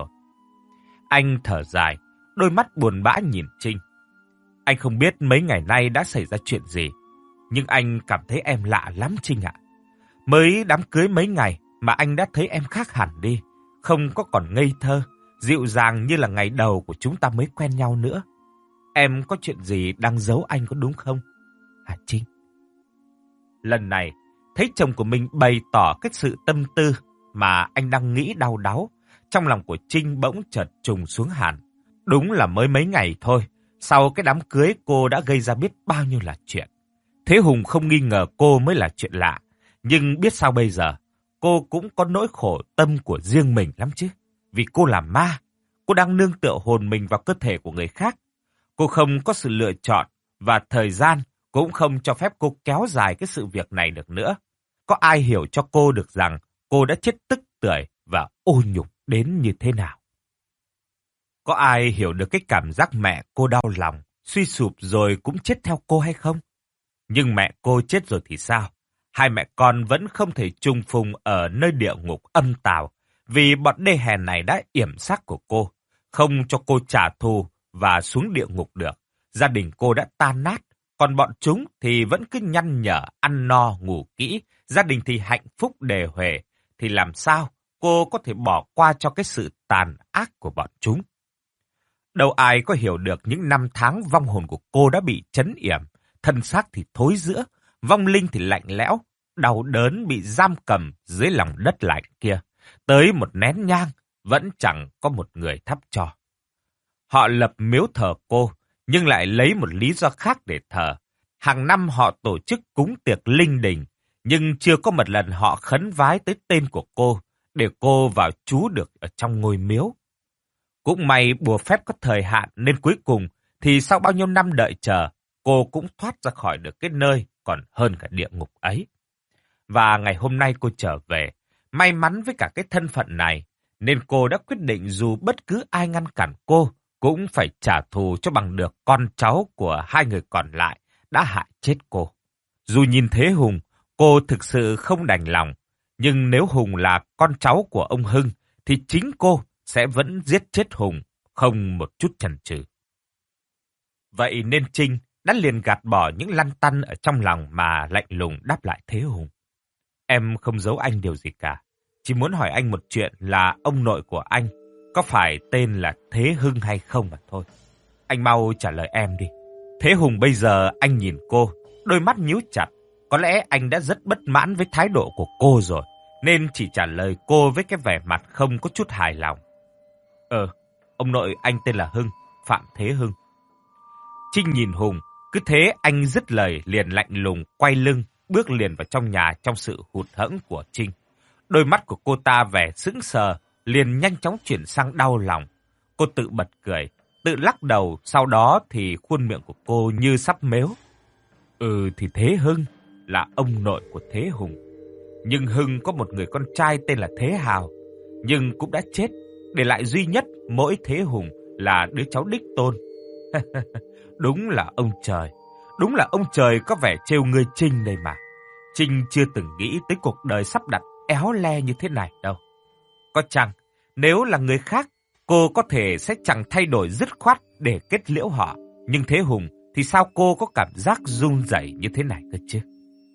A: Anh thở dài, đôi mắt buồn bã nhìn Trinh. Anh không biết mấy ngày nay đã xảy ra chuyện gì, nhưng anh cảm thấy em lạ lắm Trinh ạ. Mới đám cưới mấy ngày mà anh đã thấy em khác hẳn đi, không có còn ngây thơ, dịu dàng như là ngày đầu của chúng ta mới quen nhau nữa. Em có chuyện gì đang giấu anh có đúng không? Hả Trinh? Lần này, thấy chồng của mình bày tỏ cái sự tâm tư mà anh đang nghĩ đau đáu, trong lòng của Trinh bỗng chợt trùng xuống hẳn. Đúng là mới mấy ngày thôi, sau cái đám cưới cô đã gây ra biết bao nhiêu là chuyện. Thế Hùng không nghi ngờ cô mới là chuyện lạ, nhưng biết sao bây giờ, cô cũng có nỗi khổ tâm của riêng mình lắm chứ. Vì cô là ma, cô đang nương tựa hồn mình vào cơ thể của người khác. Cô không có sự lựa chọn và thời gian cũng không cho phép cô kéo dài cái sự việc này được nữa. Có ai hiểu cho cô được rằng cô đã chết tức tưởi và ô nhục đến như thế nào? Có ai hiểu được cái cảm giác mẹ cô đau lòng, suy sụp rồi cũng chết theo cô hay không? Nhưng mẹ cô chết rồi thì sao? Hai mẹ con vẫn không thể chung phùng ở nơi địa ngục âm tào vì bọn đê hèn này đã yểm xác của cô, không cho cô trả thù và xuống địa ngục được. Gia đình cô đã tan nát, còn bọn chúng thì vẫn cứ nhăn nhở ăn no ngủ kỹ, gia đình thì hạnh phúc đề huề, thì làm sao cô có thể bỏ qua cho cái sự tàn ác của bọn chúng? Đâu ai có hiểu được những năm tháng vong hồn của cô đã bị trấn yểm, thân xác thì thối rữa, vong linh thì lạnh lẽo, đau đớn bị giam cầm dưới lòng đất lạnh kia. Tới một nén nhang, vẫn chẳng có một người thắp cho. Họ lập miếu thờ cô, nhưng lại lấy một lý do khác để thờ. Hàng năm họ tổ chức cúng tiệc linh đình, nhưng chưa có một lần họ khấn vái tới tên của cô, để cô vào trú được ở trong ngôi miếu. Cũng may bùa phép có thời hạn nên cuối cùng thì sau bao nhiêu năm đợi chờ, cô cũng thoát ra khỏi được cái nơi còn hơn cả địa ngục ấy. Và ngày hôm nay cô trở về, may mắn với cả cái thân phận này, nên cô đã quyết định dù bất cứ ai ngăn cản cô, cũng phải trả thù cho bằng được con cháu của hai người còn lại đã hại chết cô. Dù nhìn thấy Hùng, cô thực sự không đành lòng, nhưng nếu Hùng là con cháu của ông Hưng, thì chính cô sẽ vẫn giết chết Hùng, không một chút chần chừ. Vậy nên Trinh đã liền gạt bỏ những lăn tăn ở trong lòng mà lạnh lùng đáp lại Thế Hùng. Em không giấu anh điều gì cả, chỉ muốn hỏi anh một chuyện là ông nội của anh có phải tên là Thế Hưng hay không mà thôi. Anh mau trả lời em đi. Thế Hùng bây giờ anh nhìn cô, đôi mắt nhíu chặt. Có lẽ anh đã rất bất mãn với thái độ của cô rồi, nên chỉ trả lời cô với cái vẻ mặt không có chút hài lòng. Ờ, ông nội anh tên là Hưng, Phạm Thế Hưng. Trinh nhìn Hùng, cứ thế anh dứt lời liền lạnh lùng quay lưng, bước liền vào trong nhà trong sự hụt hẫng của Trinh. Đôi mắt của cô ta vẻ sững sờ, liền nhanh chóng chuyển sang đau lòng. Cô tự bật cười, tự lắc đầu, sau đó thì khuôn miệng của cô như sắp mếu. Ừ thì Thế Hưng là ông nội của Thế Hùng. Nhưng Hưng có một người con trai tên là Thế Hào, nhưng cũng đã chết, để lại duy nhất mỗi Thế Hùng là đứa cháu đích tôn. Đúng là ông trời, đúng là ông trời có vẻ trêu ngươi Trinh đây mà. Trinh chưa từng nghĩ tới cuộc đời sắp đặt éo le như thế này đâu. Có chăng, nếu là người khác, cô có thể sẽ chẳng thay đổi dứt khoát để kết liễu họ. Nhưng Thế Hùng thì sao cô có cảm giác run rẩy như thế này cơ chứ?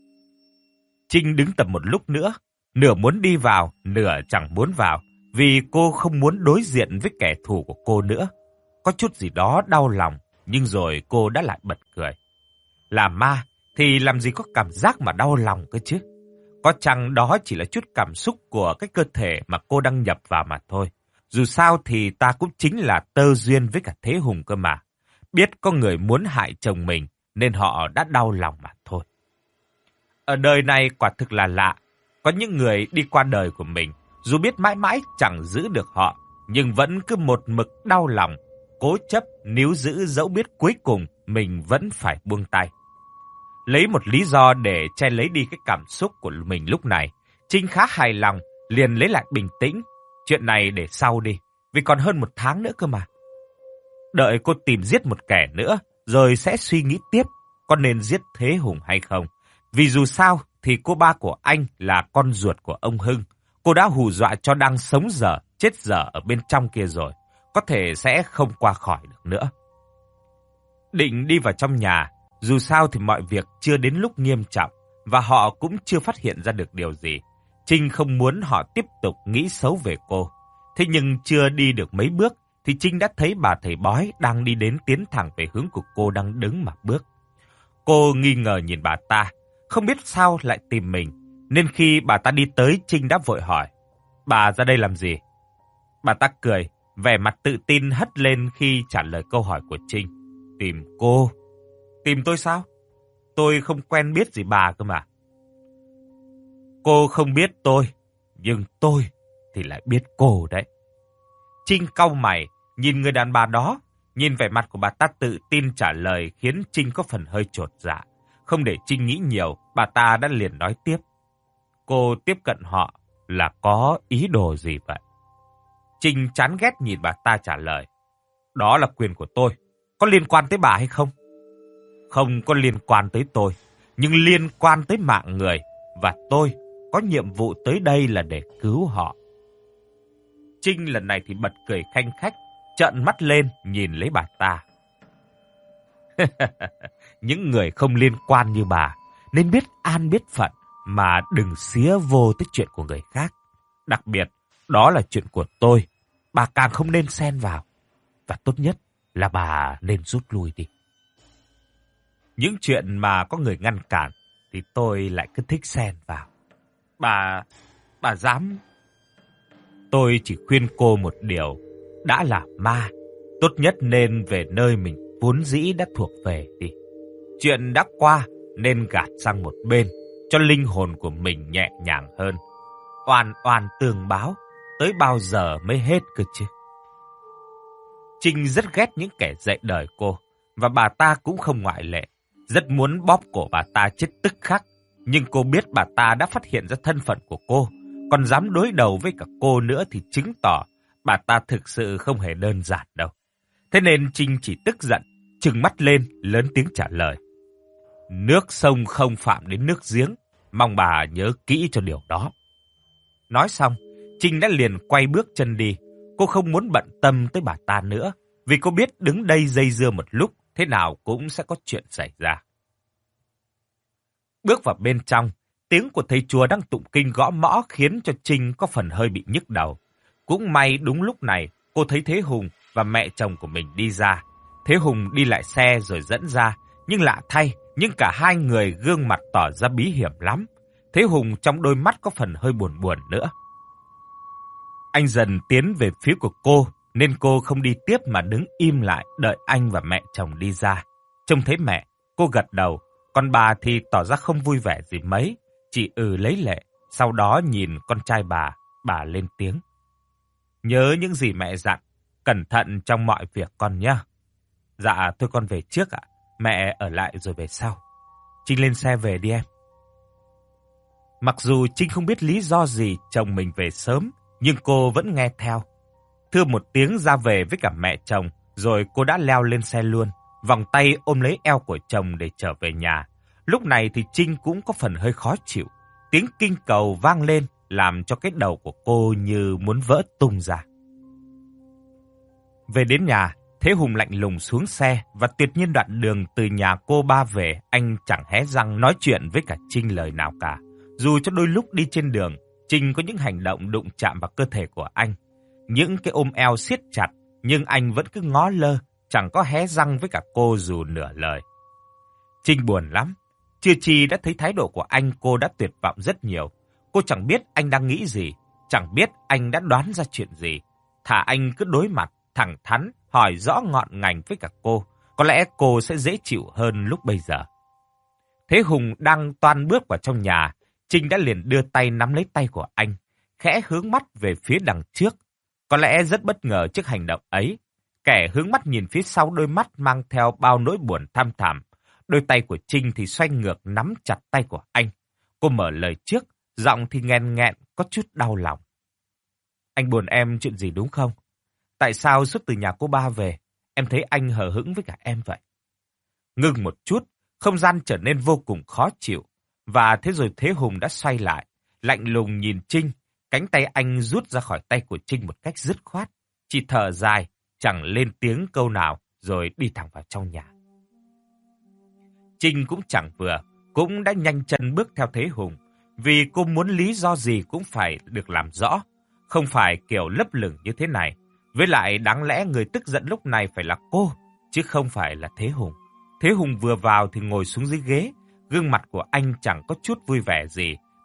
A: Trinh đứng tầm một lúc nữa, nửa muốn đi vào, nửa chẳng muốn vào, vì cô không muốn đối diện với kẻ thù của cô nữa. Có chút gì đó đau lòng, nhưng rồi cô đã lại bật cười. Là ma thì làm gì có cảm giác mà đau lòng cơ chứ? Có chăng đó chỉ là chút cảm xúc của cái cơ thể mà cô đang nhập vào mà thôi. Dù sao thì ta cũng chính là tơ duyên với cả Thế Hùng cơ mà. Biết có người muốn hại chồng mình nên họ đã đau lòng mà thôi. Ở đời này quả thực là lạ. Có những người đi qua đời của mình, dù biết mãi mãi chẳng giữ được họ, nhưng vẫn cứ một mực đau lòng, cố chấp níu giữ dẫu biết cuối cùng mình vẫn phải buông tay. Lấy một lý do để che lấy đi cái cảm xúc của mình lúc này, Trinh khá hài lòng, liền lấy lại bình tĩnh. Chuyện này để sau đi, vì còn hơn một tháng nữa cơ mà. Đợi cô tìm giết một kẻ nữa, rồi sẽ suy nghĩ tiếp có nên giết Thế Hùng hay không. Vì dù sao thì cô ba của anh là con ruột của ông Hưng. Cô đã hù dọa cho đang sống dở, chết dở ở bên trong kia rồi. Có thể sẽ không qua khỏi được nữa. Định đi vào trong nhà, dù sao thì mọi việc chưa đến lúc nghiêm trọng, và họ cũng chưa phát hiện ra được điều gì. Trinh không muốn họ tiếp tục nghĩ xấu về cô. Thế nhưng chưa đi được mấy bước, thì Trinh đã thấy bà thầy bói đang đi đến tiến thẳng về hướng của cô đang đứng mà bước. Cô nghi ngờ nhìn bà ta, không biết sao lại tìm mình, nên khi bà ta đi tới, Trinh đã vội hỏi, bà ra đây làm gì? Bà ta cười, vẻ mặt tự tin hất lên khi trả lời câu hỏi của Trinh. Tìm cô. Tìm tôi sao? Tôi không quen biết gì bà cơ mà. Cô không biết tôi, nhưng tôi thì lại biết cô đấy. Trinh cau mày, nhìn người đàn bà đó, nhìn vẻ mặt của bà ta tự tin trả lời khiến Trinh có phần hơi chột dạ. Không để Trinh nghĩ nhiều, bà ta đã liền nói tiếp. Cô tiếp cận họ là có ý đồ gì vậy? Trinh chán ghét nhìn bà ta trả lời. Đó là quyền của tôi, có liên quan tới bà hay không? Không có liên quan tới tôi, nhưng liên quan tới mạng người, và tôi có nhiệm vụ tới đây là để cứu họ. Trinh lần này thì bật cười khanh khách, trợn mắt lên nhìn lấy bà ta. Những người không liên quan như bà nên biết an biết phận mà đừng xía vô tới chuyện của người khác. Đặc biệt, đó là chuyện của tôi, bà càng không nên xen vào. Và tốt nhất là bà nên rút lui đi. Những chuyện mà có người ngăn cản thì tôi lại cứ thích xen vào. Bà, bà dám... Tôi chỉ khuyên cô một điều, đã là ma, tốt nhất nên về nơi mình vốn dĩ đã thuộc về đi. Chuyện đã qua nên gạt sang một bên, cho linh hồn của mình nhẹ nhàng hơn. Oan oan tường báo, tới bao giờ mới hết cơ chứ? Trinh rất ghét những kẻ dạy đời cô, và bà ta cũng không ngoại lệ. Rất muốn bóp cổ bà ta chết tức khắc, nhưng cô biết bà ta đã phát hiện ra thân phận của cô, còn dám đối đầu với cả cô nữa thì chứng tỏ bà ta thực sự không hề đơn giản đâu. Thế nên Trinh chỉ tức giận, trừng mắt lên, lớn tiếng trả lời. Nước sông không phạm đến nước giếng, mong bà nhớ kỹ cho điều đó. Nói xong, Trinh đã liền quay bước chân đi. Cô không muốn bận tâm tới bà ta nữa, vì cô biết đứng đây dây dưa một lúc, thế nào cũng sẽ có chuyện xảy ra. Bước vào bên trong, tiếng của thầy chùa đang tụng kinh gõ mõ khiến cho Trinh có phần hơi bị nhức đầu. Cũng may đúng lúc này, cô thấy Thế Hùng và mẹ chồng của mình đi ra. Thế Hùng đi lại xe rồi dẫn ra, nhưng lạ thay, nhưng cả hai người gương mặt tỏ ra bí hiểm lắm. Thế Hùng trong đôi mắt có phần hơi buồn buồn nữa. Anh dần tiến về phía của cô, nên cô không đi tiếp mà đứng im lại đợi anh và mẹ chồng đi ra. Trông thấy mẹ, cô gật đầu, còn bà thì tỏ ra không vui vẻ gì mấy, chỉ ừ lấy lệ. Sau đó nhìn con trai bà, bà lên tiếng. Nhớ những gì mẹ dặn, cẩn thận trong mọi việc con nhé. Dạ, thôi con về trước ạ, mẹ ở lại rồi về sau. Trinh lên xe về đi em. Mặc dù Trinh không biết lý do gì chồng mình về sớm, nhưng cô vẫn nghe theo. Thưa một tiếng ra về với cả mẹ chồng, rồi cô đã leo lên xe luôn, vòng tay ôm lấy eo của chồng để trở về nhà. Lúc này thì Trinh cũng có phần hơi khó chịu. Tiếng kinh cầu vang lên làm cho cái đầu của cô như muốn vỡ tung ra. Về đến nhà, Thế Hùng lạnh lùng xuống xe và tuyệt nhiên đoạn đường từ nhà cô ba về, anh chẳng hé răng nói chuyện với cả Trinh lời nào cả. Dù cho đôi lúc đi trên đường, Trinh có những hành động đụng chạm vào cơ thể của anh. Những cái ôm eo siết chặt, nhưng anh vẫn cứ ngó lơ, chẳng có hé răng với cả cô dù nửa lời. Trinh buồn lắm. Chưa chi đã thấy thái độ của anh, cô đã tuyệt vọng rất nhiều. Cô chẳng biết anh đang nghĩ gì, chẳng biết anh đã đoán ra chuyện gì. Thà anh cứ đối mặt, thẳng thắn, hỏi rõ ngọn ngành với cả cô. Có lẽ cô sẽ dễ chịu hơn lúc bây giờ. Thế Hùng đang toan bước vào trong nhà, Trinh đã liền đưa tay nắm lấy tay của anh, khẽ hướng mắt về phía đằng trước. Có lẽ rất bất ngờ trước hành động ấy. Kẻ hướng mắt nhìn phía sau, đôi mắt mang theo bao nỗi buồn thăm thẳm. Đôi tay của Trinh thì xoay ngược nắm chặt tay của anh. Cô mở lời trước, giọng thì nghẹn nghẹn, có chút đau lòng. Anh buồn em chuyện gì đúng không? Tại sao suốt từ nhà cô ba về, em thấy anh hờ hững với cả em vậy? Ngừng một chút, không gian trở nên vô cùng khó chịu. Và thế rồi Thế Hùng đã xoay lại, lạnh lùng nhìn Trinh. Cánh tay anh rút ra khỏi tay của Trinh một cách dứt khoát. Chỉ thở dài, chẳng lên tiếng câu nào, rồi đi thẳng vào trong nhà. Trinh cũng chẳng vừa, cũng đã nhanh chân bước theo Thế Hùng. Vì cô muốn lý do gì cũng phải được làm rõ, không phải kiểu lấp lửng như thế này. Với lại đáng lẽ người tức giận lúc này phải là cô, chứ không phải là Thế Hùng. Thế Hùng vừa vào thì ngồi xuống dưới ghế, gương mặt của anh chẳng có chút vui vẻ gì,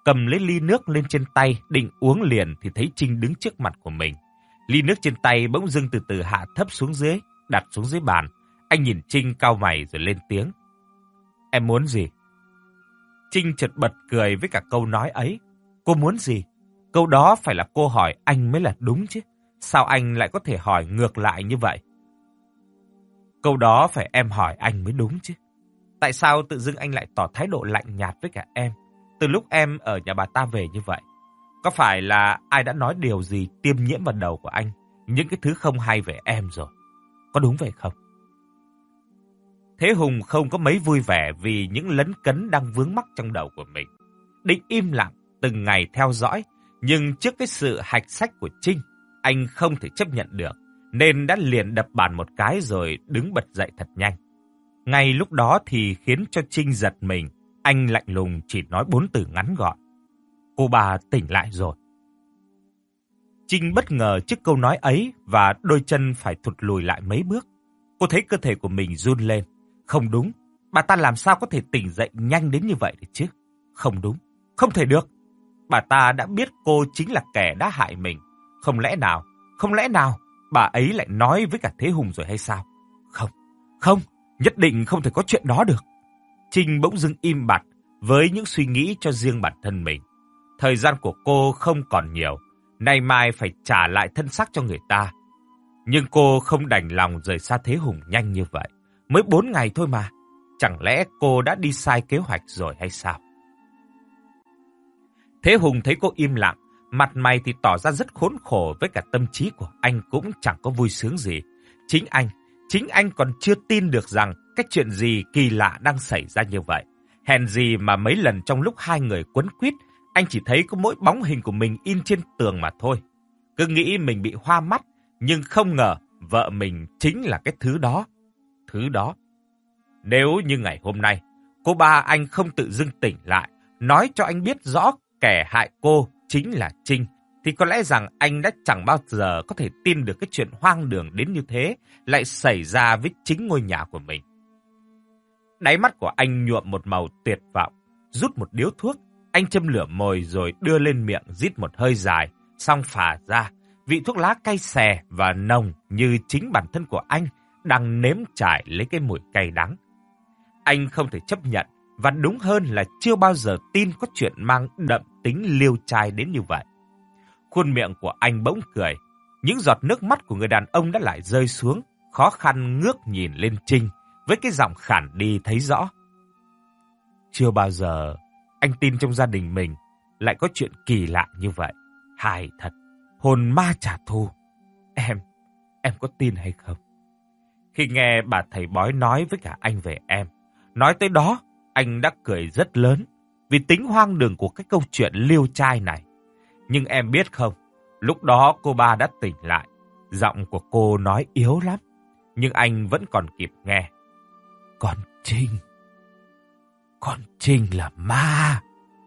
A: cầm lấy ly nước lên trên tay, định uống liền thì thấy Trinh đứng trước mặt của mình. Ly nước trên tay bỗng dưng từ từ hạ thấp xuống dưới, đặt xuống dưới bàn. Anh nhìn Trinh cau mày rồi lên tiếng. Em muốn gì? Trinh chợt bật cười với cả câu nói ấy. Cô muốn gì? Câu đó phải là cô hỏi anh mới là đúng chứ. Sao anh lại có thể hỏi ngược lại như vậy? Câu đó phải em hỏi anh mới đúng chứ. Tại sao tự dưng anh lại tỏ thái độ lạnh nhạt với cả em từ lúc em ở nhà bà ta về như vậy? Có phải là ai đã nói điều gì tiêm nhiễm vào đầu của anh những cái thứ không hay về em rồi? Có đúng vậy không? Thế Hùng không có mấy vui vẻ vì những lấn cấn đang vướng mắc trong đầu của mình. Định im lặng từng ngày theo dõi, nhưng trước cái sự hạch sách của Trinh, anh không thể chấp nhận được, nên đã liền đập bàn một cái rồi đứng bật dậy thật nhanh. Ngay lúc đó thì khiến cho Trinh giật mình, anh lạnh lùng chỉ nói bốn từ ngắn gọn. Cô bà tỉnh lại rồi. Trinh bất ngờ trước câu nói ấy và đôi chân phải thụt lùi lại mấy bước. Cô thấy cơ thể của mình run lên. Không đúng, bà ta làm sao có thể tỉnh dậy nhanh đến như vậy được chứ? Không đúng, không thể được. Bà ta đã biết cô chính là kẻ đã hại mình. Không lẽ nào, không lẽ nào bà ấy lại nói với cả Thế Hùng rồi hay sao? Không, không, nhất định không thể có chuyện đó được. Trinh bỗng dưng im bặt với những suy nghĩ cho riêng bản thân mình. Thời gian của cô không còn nhiều, nay mai phải trả lại thân xác cho người ta. Nhưng cô không đành lòng rời xa Thế Hùng nhanh như vậy. Mới bốn ngày thôi mà, chẳng lẽ cô đã đi sai kế hoạch rồi hay sao? Thế Hùng thấy cô im lặng, mặt mày thì tỏ ra rất khốn khổ, với cả tâm trí của anh cũng chẳng có vui sướng gì. Chính anh, chính anh còn chưa tin được rằng cái chuyện gì kỳ lạ đang xảy ra như vậy. Hèn gì mà mấy lần trong lúc hai người quấn quýt, anh chỉ thấy có mỗi bóng hình của mình in trên tường mà thôi. Cứ nghĩ mình bị hoa mắt, nhưng không ngờ vợ mình chính là cái thứ đó. Thứ đó. Nếu như ngày hôm nay, cô ba anh không tự dưng tỉnh lại, nói cho anh biết rõ kẻ hại cô chính là Trinh, thì có lẽ rằng anh đã chẳng bao giờ có thể tin được cái chuyện hoang đường đến như thế lại xảy ra với chính ngôi nhà của mình. Đáy mắt của anh nhuộm một màu tuyệt vọng, rút một điếu thuốc, anh châm lửa mồi rồi đưa lên miệng rít một hơi dài, xong phả ra, vị thuốc lá cay xè và nồng như chính bản thân của anh đang nếm trải lấy cái mùi cay đắng. Anh không thể chấp nhận, và đúng hơn là chưa bao giờ tin có chuyện mang đậm tính liêu trai đến như vậy. Khuôn miệng của anh bỗng cười, những giọt nước mắt của người đàn ông đã lại rơi xuống, khó khăn ngước nhìn lên Trinh với cái giọng khản đi thấy rõ. Chưa bao giờ anh tin trong gia đình mình lại có chuyện kỳ lạ như vậy. Hài thật, hồn ma trả thù. Em, em có tin hay không? Khi nghe bà thầy bói nói với cả anh về em, nói tới đó, anh đã cười rất lớn vì tính hoang đường của cái câu chuyện liêu trai này. Nhưng em biết không, lúc đó cô ba đã tỉnh lại, giọng của cô nói yếu lắm, nhưng anh vẫn còn kịp nghe. Con Trinh, con Trinh là ma.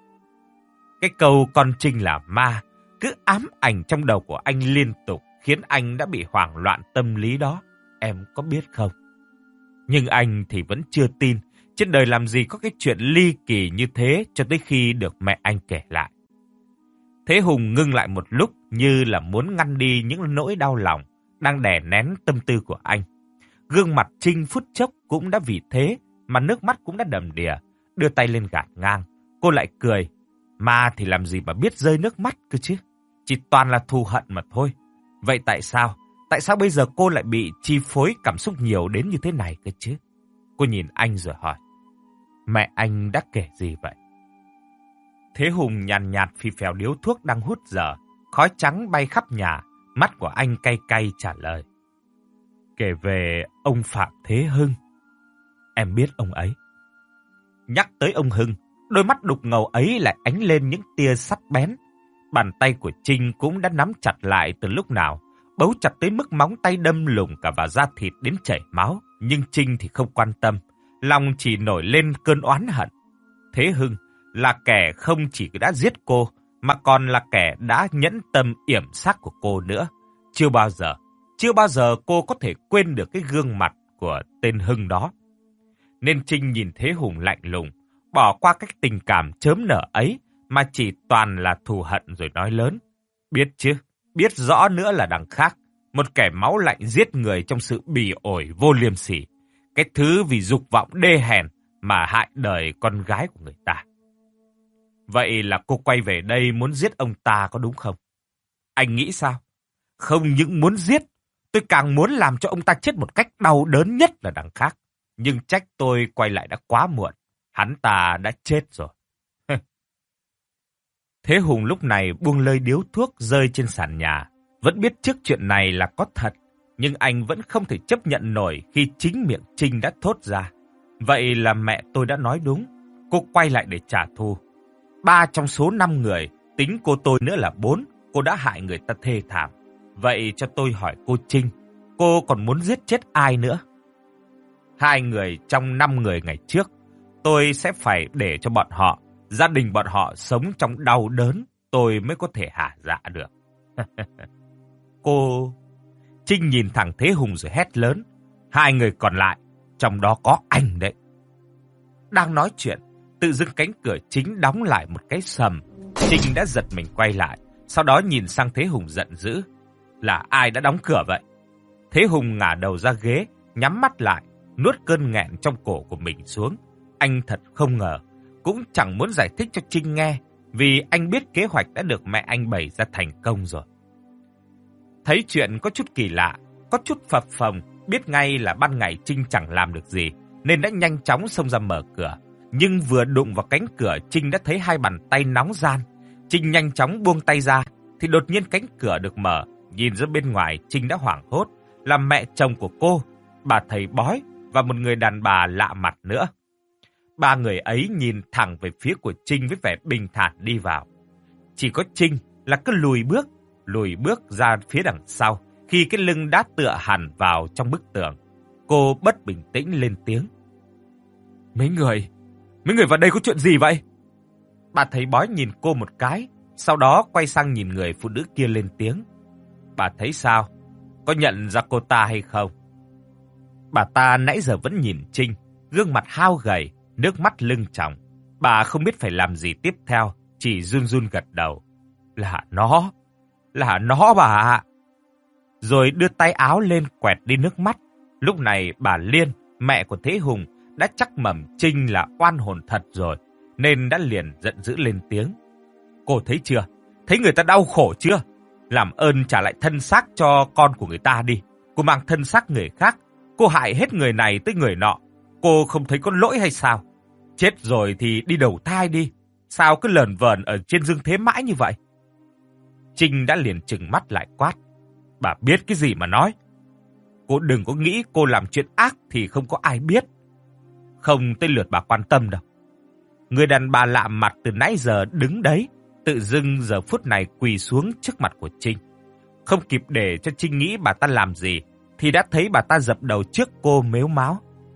A: Cái câu con Trinh là ma cứ ám ảnh trong đầu của anh liên tục, khiến anh đã bị hoảng loạn tâm lý đó, em có biết không? Nhưng anh thì vẫn chưa tin, trên đời làm gì có cái chuyện ly kỳ như thế cho tới khi được mẹ anh kể lại. Thế Hùng ngưng lại một lúc như là muốn ngăn đi những nỗi đau lòng đang đè nén tâm tư của anh. Gương mặt Trinh phút chốc cũng đã vì thế mà nước mắt cũng đã đầm đìa, đưa tay lên gạt ngang. Cô lại cười, ma thì làm gì mà biết rơi nước mắt cơ chứ, chỉ toàn là thù hận mà thôi. Vậy tại sao, tại sao bây giờ cô lại bị chi phối cảm xúc nhiều đến như thế này cơ chứ? Cô nhìn anh rồi hỏi, mẹ anh đã kể gì vậy? Thế Hùng nhàn nhạt phì phèo điếu thuốc đang hút dở, khói trắng bay khắp nhà, mắt của anh cay cay trả lời. Kể về ông Phạm Thế Hưng. Em biết ông ấy. Nhắc tới ông Hưng, đôi mắt đục ngầu ấy lại ánh lên những tia sắt bén. Bàn tay của Trinh cũng đã nắm chặt lại từ lúc nào, bấu chặt tới mức móng tay đâm lủng cả vào da thịt đến chảy máu. Nhưng Trinh thì không quan tâm, lòng chỉ nổi lên cơn oán hận. Thế Hưng là kẻ không chỉ đã giết cô, mà còn là kẻ đã nhẫn tâm yểm xác của cô nữa. Chưa bao giờ, chưa bao giờ cô có thể quên được cái gương mặt của tên Hưng đó. Nên Trinh nhìn Thế Hùng lạnh lùng, bỏ qua cách tình cảm chớm nở ấy, mà chỉ toàn là thù hận rồi nói lớn. Biết chứ, biết rõ nữa là đằng khác, một kẻ máu lạnh giết người trong sự bỉ ổi vô liêm sỉ. Cái thứ vì dục vọng đê hèn mà hại đời con gái của người ta. Vậy là cô quay về đây muốn giết ông ta có đúng không? Anh nghĩ sao? Không những muốn giết, tôi càng muốn làm cho ông ta chết một cách đau đớn nhất là đằng khác. Nhưng trách tôi quay lại đã quá muộn. Hắn ta đã chết rồi. Thế Hùng lúc này buông lơi điếu thuốc rơi trên sàn nhà. Vẫn biết trước chuyện này là có thật, nhưng anh vẫn không thể chấp nhận nổi khi chính miệng Trinh đã thốt ra. Vậy là mẹ tôi đã nói đúng. Cô quay lại để trả thù. Ba trong số năm người, tính cô tôi nữa là bốn, cô đã hại người ta thê thảm. Vậy cho tôi hỏi cô Trinh, cô còn muốn giết chết ai nữa? Hai người trong năm người ngày trước, tôi sẽ phải để cho bọn họ, gia đình bọn họ sống trong đau đớn, tôi mới có thể hả dạ được. Cô... Trinh nhìn thẳng Thế Hùng rồi hét lớn. Hai người còn lại, trong đó có anh đấy. Đang nói chuyện, tự dưng cánh cửa chính đóng lại một cái sầm. Trinh đã giật mình quay lại, sau đó nhìn sang Thế Hùng giận dữ. Là ai đã đóng cửa vậy? Thế Hùng ngả đầu ra ghế, nhắm mắt lại, nuốt cơn nghẹn trong cổ của mình xuống. Anh thật không ngờ, cũng chẳng muốn giải thích cho Trinh nghe, vì anh biết kế hoạch đã được mẹ anh bày ra thành công rồi. Thấy chuyện có chút kỳ lạ, có chút phập phồng, biết ngay là ban ngày Trinh chẳng làm được gì, nên đã nhanh chóng xông ra mở cửa. Nhưng vừa đụng vào cánh cửa, Trinh đã thấy hai bàn tay nóng ran. Trinh nhanh chóng buông tay ra, thì đột nhiên cánh cửa được mở. Nhìn ra bên ngoài, Trinh đã hoảng hốt, là mẹ chồng của cô, bà thầy bói và một người đàn bà lạ mặt nữa. Ba người ấy nhìn thẳng về phía của Trinh với vẻ bình thản đi vào. Chỉ có Trinh là cứ lùi bước, lùi bước ra phía đằng sau, khi cái lưng đã tựa hẳn vào trong bức tường. Cô bất bình tĩnh lên tiếng. Mấy người, mấy người vào đây có chuyện gì vậy? Bà thầy bói nhìn cô một cái, sau đó quay sang nhìn người phụ nữ kia lên tiếng. Bà thấy sao? Có nhận ra cô ta hay không? Bà ta nãy giờ vẫn nhìn Trinh, gương mặt hao gầy, nước mắt lưng tròng. Bà không biết phải làm gì tiếp theo, chỉ run run gật đầu. Là nó, là nó bà ạ. Rồi đưa tay áo lên quẹt đi nước mắt. Lúc này bà Liên, mẹ của Thế Hùng, đã chắc mẩm Trinh là oan hồn thật rồi, nên đã liền giận dữ lên tiếng. Cô thấy chưa? Thấy người ta đau khổ chưa? Làm ơn trả lại thân xác cho con của người ta đi. Cô mang thân xác người khác, cô hại hết người này tới người nọ. Cô không thấy có lỗi hay sao? Chết rồi thì đi đầu thai đi. Sao cứ lờn vờn ở trên dương thế mãi như vậy? Trinh đã liền trừng mắt lại quát. Bà biết cái gì mà nói? Cô đừng có nghĩ cô làm chuyện ác thì không có ai biết. Không tới lượt bà quan tâm đâu. Người đàn bà lạ mặt từ nãy giờ đứng đấy, tự dưng giờ phút này quỳ xuống trước mặt của Trinh. Không kịp để cho Trinh nghĩ bà ta làm gì, thì đã thấy bà ta dập đầu trước cô mếu máo.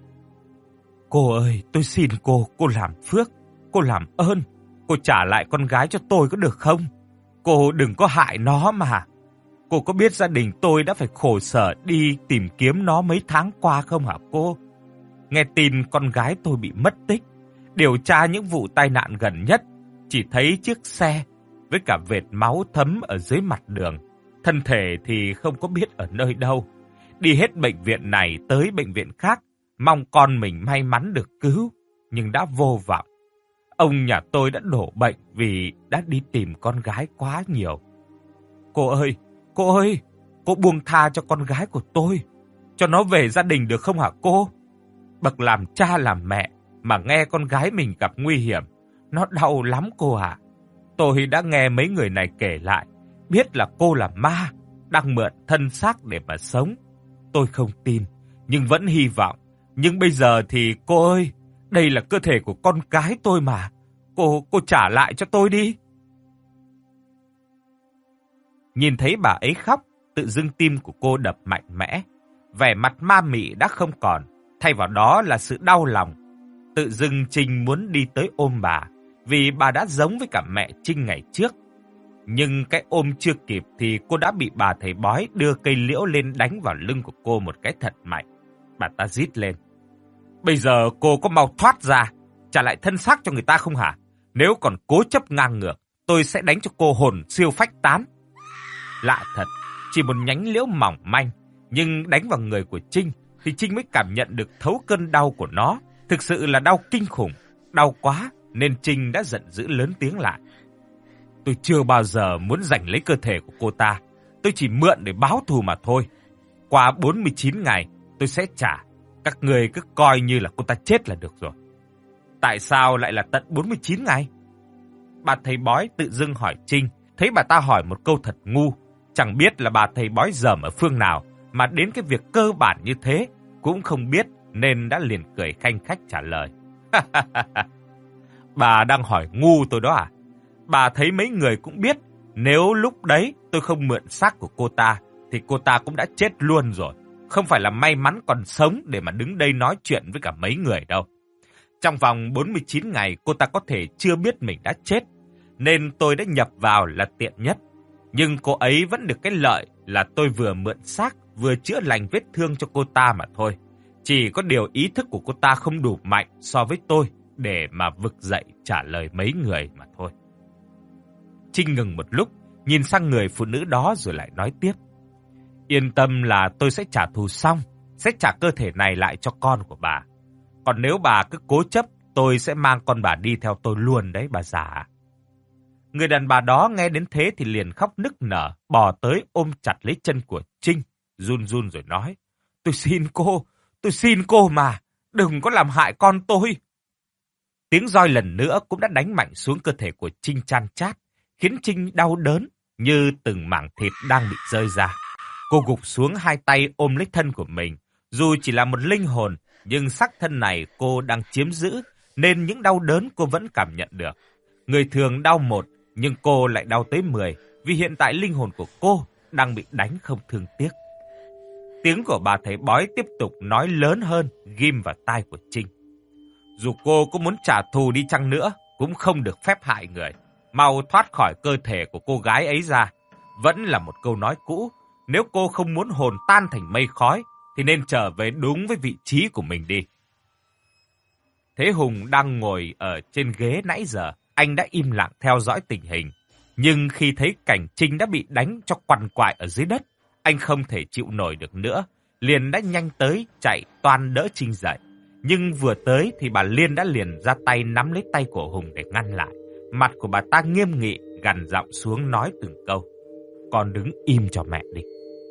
A: Cô ơi, tôi xin cô, cô làm phước, cô làm ơn, cô trả lại con gái cho tôi có được không? Cô đừng có hại nó mà. Cô có biết gia đình tôi đã phải khổ sở đi tìm kiếm nó mấy tháng qua không hả cô? Nghe tin con gái tôi bị mất tích, điều tra những vụ tai nạn gần nhất, chỉ thấy chiếc xe với cả vệt máu thấm ở dưới mặt đường. Thân thể thì không có biết ở nơi đâu. Đi hết bệnh viện này tới bệnh viện khác, mong con mình may mắn được cứu, nhưng đã vô vọng. Ông nhà tôi đã đổ bệnh vì đã đi tìm con gái quá nhiều. Cô ơi, cô ơi, cô buông tha cho con gái của tôi, cho nó về gia đình được không hả cô? Bậc làm cha làm mẹ mà nghe con gái mình gặp nguy hiểm, nó đau lắm cô ạ. À. Tôi đã nghe mấy người này kể lại, biết là cô là ma, đang mượn thân xác để mà sống. Tôi không tin, nhưng vẫn hy vọng. Nhưng bây giờ thì cô ơi, đây là cơ thể của con cái tôi mà. Cô, cô trả lại cho tôi đi. Nhìn thấy bà ấy khóc, tự dưng tim của cô đập mạnh mẽ. Vẻ mặt ma mị đã không còn, thay vào đó là sự đau lòng. Tự dưng Trinh muốn đi tới ôm bà, vì bà đã giống với cả mẹ Trinh ngày trước. Nhưng cái ôm chưa kịp thì cô đã bị bà thầy bói đưa cây liễu lên đánh vào lưng của cô một cái thật mạnh. Bà ta rít lên. Bây giờ cô có mau thoát ra, trả lại thân xác cho người ta không hả? Nếu còn cố chấp ngang ngược, tôi sẽ đánh cho cô hồn siêu phách tán. Lạ thật, chỉ một nhánh liễu mỏng manh, nhưng đánh vào người của Trinh thì Trinh mới cảm nhận được thấu cơn đau của nó. Thực sự là đau kinh khủng, đau quá nên Trinh đã giận dữ lớn tiếng lại. Tôi chưa bao giờ muốn giành lấy cơ thể của cô ta, tôi chỉ mượn để báo thù mà thôi. Qua bốn mươi chín ngày, tôi sẽ trả, các người cứ coi như là cô ta chết là được rồi. Tại sao lại là tận bốn mươi chín ngày? Bà thầy bói tự dưng hỏi Trinh, thấy bà ta hỏi một câu thật ngu, chẳng biết là bà thầy bói dởm ở phương nào, mà đến cái việc cơ bản như thế cũng không biết nên đã liền cười khanh khách trả lời. Bà đang hỏi ngu tôi đó à? Bà thấy mấy người cũng biết, nếu lúc đấy tôi không mượn xác của cô ta, thì cô ta cũng đã chết luôn rồi. Không phải là may mắn còn sống để mà đứng đây nói chuyện với cả mấy người đâu. Trong vòng bốn mươi chín ngày cô ta có thể chưa biết mình đã chết, nên tôi đã nhập vào là tiện nhất. Nhưng cô ấy vẫn được cái lợi là tôi vừa mượn xác, vừa chữa lành vết thương cho cô ta mà thôi. Chỉ có điều ý thức của cô ta không đủ mạnh so với tôi để mà vực dậy trả lời mấy người mà thôi. Trinh ngừng một lúc, nhìn sang người phụ nữ đó rồi lại nói tiếp. Yên tâm là tôi sẽ trả thù xong, sẽ trả cơ thể này lại cho con của bà. Còn nếu bà cứ cố chấp, tôi sẽ mang con bà đi theo tôi luôn đấy bà già. Người đàn bà đó nghe đến thế thì liền khóc nức nở, bò tới ôm chặt lấy chân của Trinh, run run rồi nói. Tôi xin cô, tôi xin cô mà, đừng có làm hại con tôi. Tiếng roi lần nữa cũng đã đánh mạnh xuống cơ thể của Trinh chan chát, khiến Trinh đau đớn như từng mảng thịt đang bị rơi ra. Cô gục xuống hai tay ôm lấy thân của mình. Dù chỉ là một linh hồn, nhưng xác thân này cô đang chiếm giữ, nên những đau đớn cô vẫn cảm nhận được. Người thường đau một, nhưng cô lại đau tới mười, vì hiện tại linh hồn của cô đang bị đánh không thương tiếc. Tiếng của bà thầy bói tiếp tục nói lớn hơn, ghim vào tai của Trinh. Dù cô có muốn trả thù đi chăng nữa, cũng không được phép hại người. Mau thoát khỏi cơ thể của cô gái ấy ra. Vẫn là một câu nói cũ, nếu cô không muốn hồn tan thành mây khói, thì nên trở về đúng với vị trí của mình đi. Thế Hùng đang ngồi ở trên ghế nãy giờ, anh đã im lặng theo dõi tình hình. Nhưng khi thấy cảnh Trinh đã bị đánh cho quằn quại ở dưới đất, anh không thể chịu nổi được nữa, liền đã nhanh tới chạy toan đỡ Trinh dậy. Nhưng vừa tới thì bà Liên đã liền ra tay nắm lấy tay của Hùng để ngăn lại. Mặt của bà ta nghiêm nghị, gằn giọng xuống nói từng câu. Con đứng im cho mẹ đi.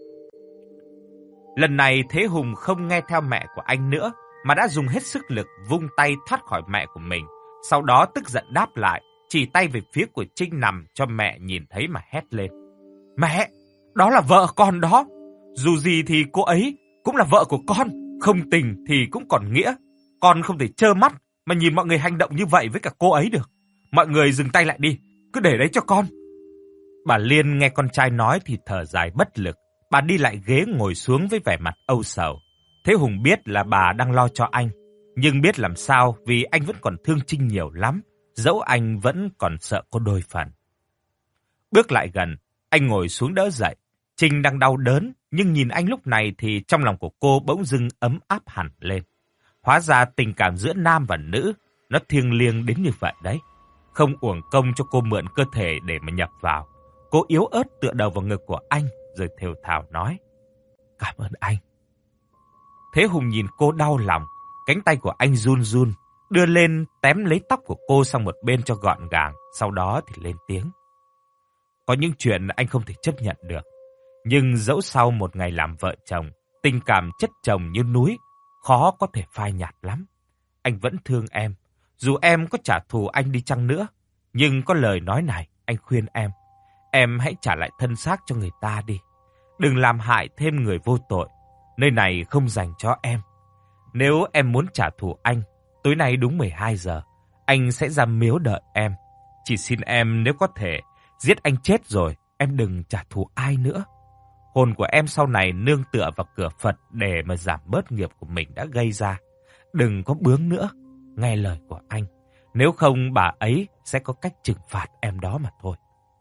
A: Lần này Thế Hùng không nghe theo mẹ của anh nữa, mà đã dùng hết sức lực vung tay thoát khỏi mẹ của mình. Sau đó tức giận đáp lại, chỉ tay về phía của Trinh nằm cho mẹ nhìn thấy mà hét lên. Mẹ, đó là vợ con đó. Dù gì thì cô ấy cũng là vợ của con, không tình thì cũng còn nghĩa. Con không thể trơ mắt mà nhìn mọi người hành động như vậy với cả cô ấy được. Mọi người dừng tay lại đi, cứ để đấy cho con. Bà Liên nghe con trai nói thì thở dài bất lực. Bà đi lại ghế ngồi xuống với vẻ mặt âu sầu. Thế Hùng biết là bà đang lo cho anh, nhưng biết làm sao vì anh vẫn còn thương Trinh nhiều lắm, dẫu anh vẫn còn sợ có đôi phần. Bước lại gần, anh ngồi xuống đỡ dậy. Trinh đang đau đớn, nhưng nhìn anh lúc này thì trong lòng của cô bỗng dưng ấm áp hẳn lên. Hóa ra tình cảm giữa nam và nữ, nó thiêng liêng đến như vậy đấy. Không uổng công cho cô mượn cơ thể để mà nhập vào. Cô yếu ớt tựa đầu vào ngực của anh, rồi thều thào nói. Cảm ơn anh. Thế Hùng nhìn cô đau lòng, cánh tay của anh run run, đưa lên tém lấy tóc của cô sang một bên cho gọn gàng, sau đó thì lên tiếng. Có những chuyện anh không thể chấp nhận được, nhưng dẫu sau một ngày làm vợ chồng, tình cảm chất chồng như núi, khó có thể phai nhạt lắm. Anh vẫn thương em, dù em có trả thù anh đi chăng nữa, nhưng có lời nói này, anh khuyên em. Em hãy trả lại thân xác cho người ta đi. Đừng làm hại thêm người vô tội. Nơi này không dành cho em. Nếu em muốn trả thù anh, tối nay đúng mười hai giờ, anh sẽ ra miếu đợi em. Chỉ xin em nếu có thể, giết anh chết rồi, em đừng trả thù ai nữa. Hồn của em sau này nương tựa vào cửa Phật để mà giảm bớt nghiệp của mình đã gây ra. Đừng có bướng nữa, nghe lời của anh. Nếu không bà ấy sẽ có cách trừng phạt em đó mà thôi.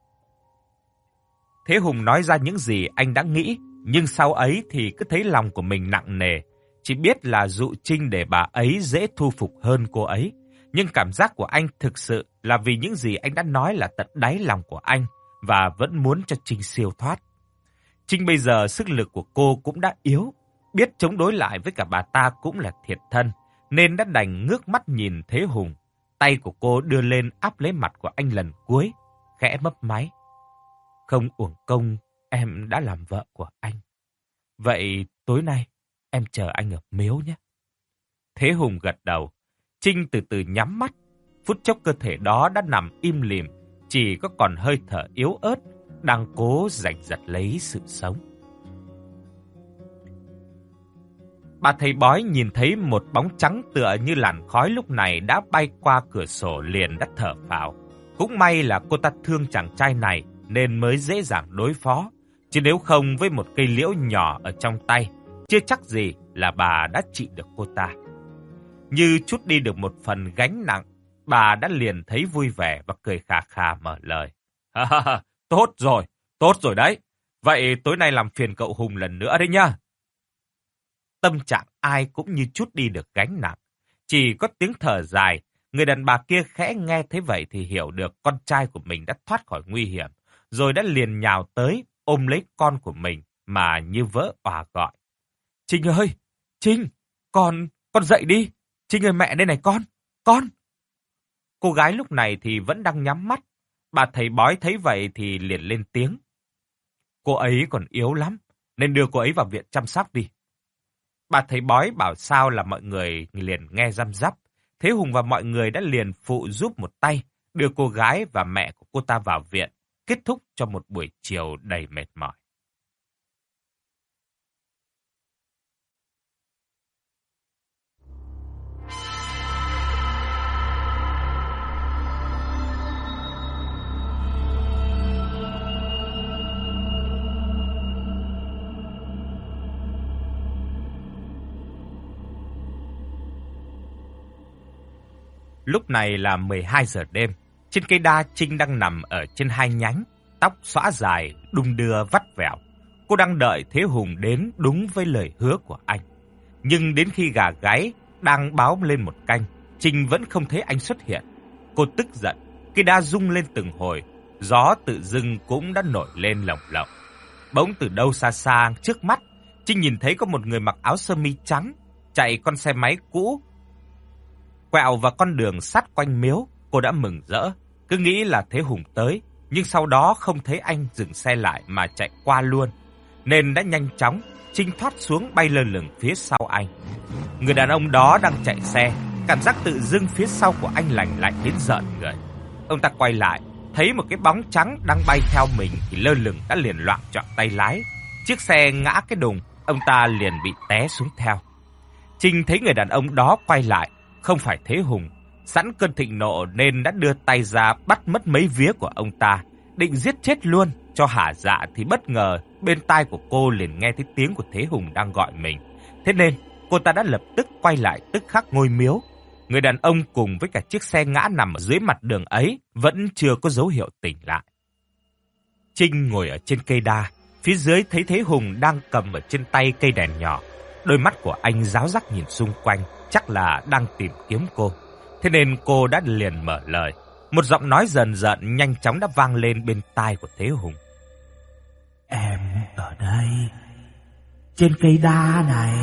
A: Thế Hùng nói ra những gì anh đã nghĩ, nhưng sau ấy thì cứ thấy lòng của mình nặng nề. Chỉ biết là dụ Trinh để bà ấy dễ thu phục hơn cô ấy. Nhưng cảm giác của anh thực sự là vì những gì anh đã nói là tận đáy lòng của anh và vẫn muốn cho Trinh siêu thoát. Trinh bây giờ sức lực của cô cũng đã yếu, biết chống đối lại với cả bà ta cũng là thiệt thân, nên đã đành ngước mắt nhìn Thế Hùng. Tay của cô đưa lên áp lấy mặt của anh lần cuối, khẽ mấp máy. Không uổng công em đã làm vợ của anh. Vậy tối nay em chờ anh ở miếu nhé. Thế Hùng gật đầu. Trinh từ từ nhắm mắt. Phút chốc cơ thể đó đã nằm im lìm, chỉ có còn hơi thở yếu ớt, đang cố giành giật lấy sự sống. Bà thầy bói nhìn thấy một bóng trắng tựa như làn khói lúc này đã bay qua cửa sổ, liền đã thở phào. Cũng may là cô ta thương chàng trai này nên mới dễ dàng đối phó, chứ nếu không với một cây liễu nhỏ ở trong tay, chưa chắc gì là bà đã trị được cô ta. Như trút đi được một phần gánh nặng, bà đã liền thấy vui vẻ và cười khà khà mở lời. Ha ha ha, tốt rồi, tốt rồi đấy. Vậy tối nay làm phiền cậu Hùng lần nữa đấy nhá. Tâm trạng ai cũng như trút đi được gánh nặng. Chỉ có tiếng thở dài, người đàn bà kia khẽ nghe thấy vậy thì hiểu được con trai của mình đã thoát khỏi nguy hiểm, rồi đã liền nhào tới ôm lấy con của mình mà như vỡ òa gọi. Trinh ơi, Trinh, con, con dậy đi. Trinh ơi, mẹ đây này con, con. Cô gái lúc này thì vẫn đang nhắm mắt. Bà thầy bói thấy vậy thì liền lên tiếng. Cô ấy còn yếu lắm, nên đưa cô ấy vào viện chăm sóc đi. Bà thầy bói bảo sao là mọi người liền nghe răm rắp. Thế Hùng và mọi người đã liền phụ giúp một tay, đưa cô gái và mẹ của cô ta vào viện, kết thúc cho một buổi chiều đầy mệt mỏi. Lúc này là mười hai giờ đêm, trên cây đa Trinh đang nằm ở trên hai nhánh, tóc xõa dài, đung đưa vắt vẻo. Cô đang đợi Thế Hùng đến đúng với lời hứa của anh. Nhưng đến khi gà gáy đang báo lên một canh, Trinh vẫn không thấy anh xuất hiện. Cô tức giận, cây đa rung lên từng hồi, gió tự dưng cũng đã nổi lên lồng lộng. Bỗng từ đâu xa xa trước mắt, Trinh nhìn thấy có một người mặc áo sơ mi trắng, chạy con xe máy cũ, quẹo vào con đường sát quanh miếu. Cô đã mừng rỡ, cứ nghĩ là Thế Hùng tới, nhưng sau đó không thấy anh dừng xe lại mà chạy qua luôn, nên đã nhanh chóng Trinh thoát xuống bay lơ lửng phía sau anh. Người đàn ông đó đang chạy xe, cảm giác tự dưng phía sau của anh lạnh lạnh đến rợn người. Ông ta quay lại, thấy một cái bóng trắng đang bay theo mình thì lơ lửng đã liền loạng choạng tay lái. Chiếc xe ngã cái đùng, ông ta liền bị té xuống theo. Trinh thấy người đàn ông đó quay lại, không phải Thế Hùng, sẵn cơn thịnh nộ nên đã đưa tay ra bắt mất mấy vía của ông ta, định giết chết luôn cho hả dạ, thì bất ngờ bên tai của cô liền nghe thấy tiếng của Thế Hùng đang gọi mình. Thế nên cô ta đã lập tức quay lại tức khắc ngôi miếu. Người đàn ông cùng với cả chiếc xe ngã nằm ở dưới mặt đường ấy vẫn chưa có dấu hiệu tỉnh lại. Trinh ngồi ở trên cây đa, phía dưới thấy Thế Hùng đang cầm ở trên tay cây đèn nhỏ. Đôi mắt của anh ráo rắc nhìn xung quanh, chắc là đang tìm kiếm cô. Thế nên cô đã liền mở lời. Một giọng nói dần dần nhanh chóng đã vang lên bên tai của Thế Hùng.
B: Em ở đây, trên cây đa này.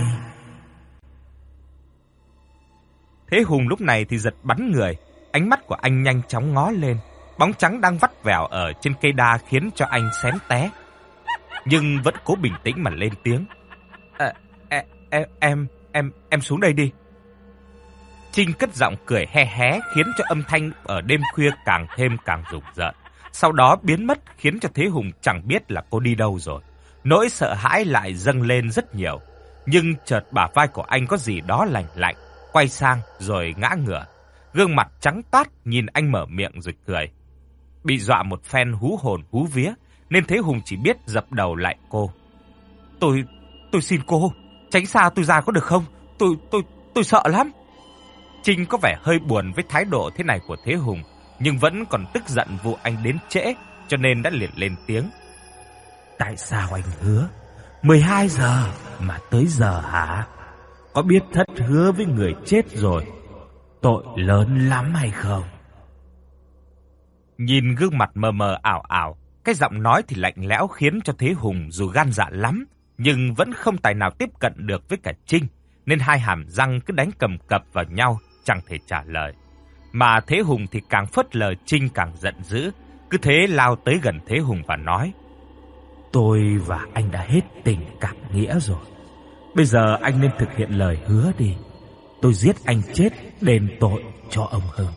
A: Thế Hùng lúc này thì giật bắn người, ánh mắt của anh nhanh chóng ngó lên. Bóng trắng đang vắt vẻo ở trên cây đa khiến cho anh xém té, nhưng vẫn cố bình tĩnh mà lên tiếng. À, em, em, em, em xuống đây đi. Trinh cất giọng cười he hé khiến cho âm thanh ở đêm khuya càng thêm càng rùng rợn. Sau đó biến mất khiến cho Thế Hùng chẳng biết là cô đi đâu rồi. Nỗi sợ hãi lại dâng lên rất nhiều. Nhưng chợt bả vai của anh có gì đó lạnh lạnh, quay sang rồi ngã ngửa. Gương mặt trắng toát nhìn anh mở miệng rồi cười. Bị dọa một phen hú hồn hú vía nên Thế Hùng chỉ biết dập đầu lại cô. Tôi, tôi xin cô, tránh xa tôi ra có được không? Tôi, tôi, tôi sợ lắm. Trinh có vẻ hơi buồn với thái độ thế này của Thế Hùng, nhưng vẫn còn tức giận vụ anh đến trễ, cho nên đã liền lên tiếng.
B: Tại sao anh hứa mười hai giờ mà tới giờ hả? Có biết thất hứa với người chết rồi. tội lớn lắm hay không?
A: Nhìn gương mặt mờ mờ ảo ảo, cái giọng nói thì lạnh lẽo khiến cho Thế Hùng dù gan dạ lắm, nhưng vẫn không tài nào tiếp cận được với cả Trinh, nên hai hàm răng cứ đánh cầm cập vào nhau, chẳng thể trả lời. Mà Thế Hùng thì càng phớt lờ Trinh càng giận dữ, cứ thế lao tới gần Thế Hùng và nói:
B: Tôi và anh đã hết tình cạn nghĩa rồi. Bây giờ anh nên thực hiện lời hứa đi. Tôi giết anh chết đền tội cho ông Hưng.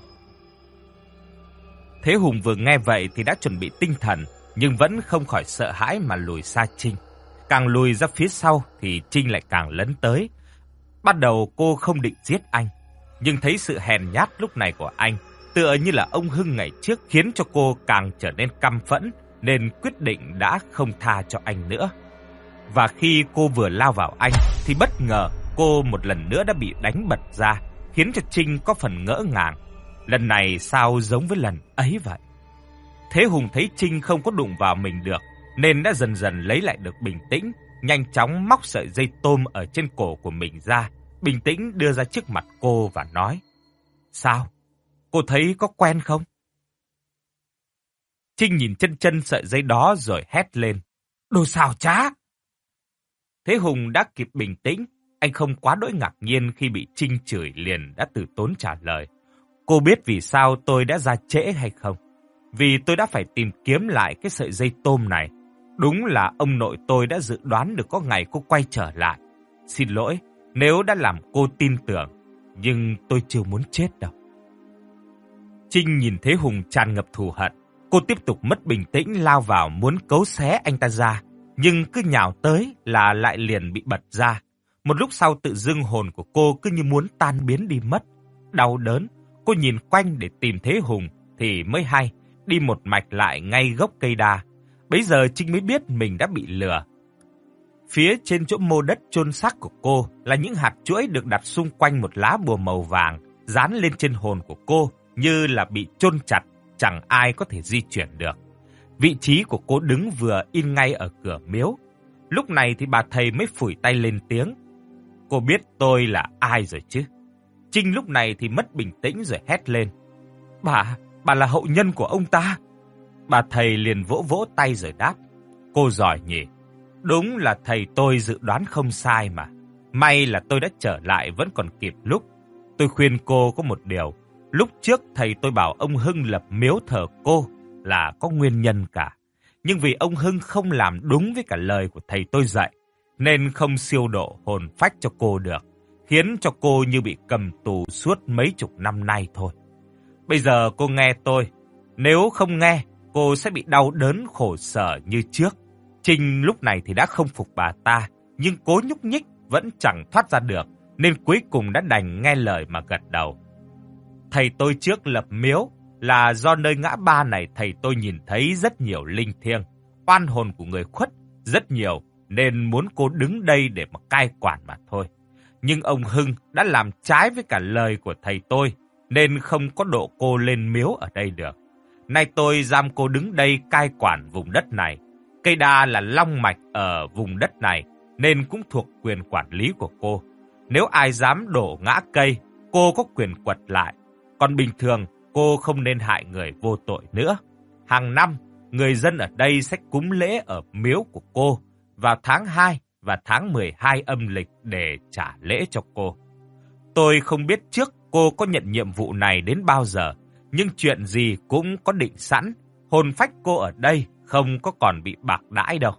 A: Thế Hùng vừa nghe vậy thì đã chuẩn bị tinh thần, nhưng vẫn không khỏi sợ hãi mà lùi xa Trinh. Càng lùi ra phía sau thì Trinh lại càng lấn tới. Bắt đầu cô không định giết anh, nhưng thấy sự hèn nhát lúc này của anh, tựa như là ông Hưng ngày trước, khiến cho cô càng trở nên căm phẫn, nên quyết định đã không tha cho anh nữa. Và khi cô vừa lao vào anh thì bất ngờ cô một lần nữa đã bị đánh bật ra, khiến cho Trinh có phần ngỡ ngàng. Lần này sao giống với lần ấy vậy? Thế Hùng thấy Trinh không có đụng vào mình được, nên đã dần dần lấy lại được bình tĩnh, nhanh chóng móc sợi dây tôm ở trên cổ của mình ra, bình tĩnh đưa ra trước mặt cô và nói: Sao? Cô thấy có quen không? Trinh nhìn chân chân sợi dây đó rồi hét lên: Đồ xào trá! Thế Hùng đã kịp bình tĩnh, anh không quá đỗi ngạc nhiên khi bị Trinh chửi, liền đã từ tốn trả lời: Cô biết vì sao tôi đã ra trễ hay không? Vì tôi đã phải tìm kiếm lại cái sợi dây tôm này. Đúng là ông nội tôi đã dự đoán được có ngày cô quay trở lại. Xin lỗi nếu đã làm cô tin tưởng, nhưng tôi chưa muốn chết đâu. Trinh nhìn Thế Hùng tràn ngập thù hận. Cô tiếp tục mất bình tĩnh lao vào muốn cấu xé anh ta ra, nhưng cứ nhào tới là lại liền bị bật ra. Một lúc sau tự dưng hồn của cô cứ như muốn tan biến đi mất. Đau đớn, cô nhìn quanh để tìm Thế Hùng thì mới hay, đi một mạch lại ngay gốc cây đa. Bấy giờ Trinh mới biết mình đã bị lừa. Phía trên chỗ mô đất chôn xác của cô là những hạt chuỗi được đặt xung quanh một lá bùa màu vàng, dán lên trên hồn của cô như là bị chôn chặt, chẳng ai có thể di chuyển được. Vị trí của cô đứng vừa in ngay ở cửa miếu. Lúc này thì bà thầy mới phủi tay lên tiếng: Cô biết tôi là ai rồi chứ? Trinh lúc này thì mất bình tĩnh rồi hét lên: Bà, bà là hậu nhân của ông ta. Bà thầy liền vỗ vỗ tay rồi đáp: Cô giỏi nhỉ? Đúng là thầy tôi dự đoán không sai mà. May là tôi đã trở lại vẫn còn kịp lúc. Tôi khuyên cô có một điều. Lúc trước thầy tôi bảo ông Hưng lập miếu thờ cô là có nguyên nhân cả. Nhưng vì ông Hưng không làm đúng với cả lời của thầy tôi dạy, nên không siêu độ hồn phách cho cô được, khiến cho cô như bị cầm tù suốt mấy chục năm nay thôi. Bây giờ cô nghe tôi. Nếu không nghe, cô sẽ bị đau đớn khổ sở như trước. Trinh lúc này thì đã không phục bà ta, nhưng cố nhúc nhích vẫn chẳng thoát ra được, nên cuối cùng đã đành nghe lời mà gật đầu. Thầy tôi trước lập miếu là do nơi ngã ba này thầy tôi nhìn thấy rất nhiều linh thiêng, oan hồn của người khuất rất nhiều, nên muốn cô đứng đây để mà cai quản mà thôi. Nhưng ông Hưng đã làm trái với cả lời của thầy tôi, nên không có độ cô lên miếu ở đây được. Nay tôi giam cô đứng đây cai quản vùng đất này. Cây đa là long mạch ở vùng đất này, nên cũng thuộc quyền quản lý của cô. Nếu ai dám đổ ngã cây, cô có quyền quật lại. Còn bình thường, cô không nên hại người vô tội nữa. Hàng năm, người dân ở đây sẽ cúng lễ ở miếu của cô vào tháng hai và tháng mười hai âm lịch để trả lễ cho cô. Tôi không biết trước cô có nhận nhiệm vụ này đến bao giờ, nhưng chuyện gì cũng có định sẵn. Hồn phách cô ở đây không có còn bị bạc đãi đâu.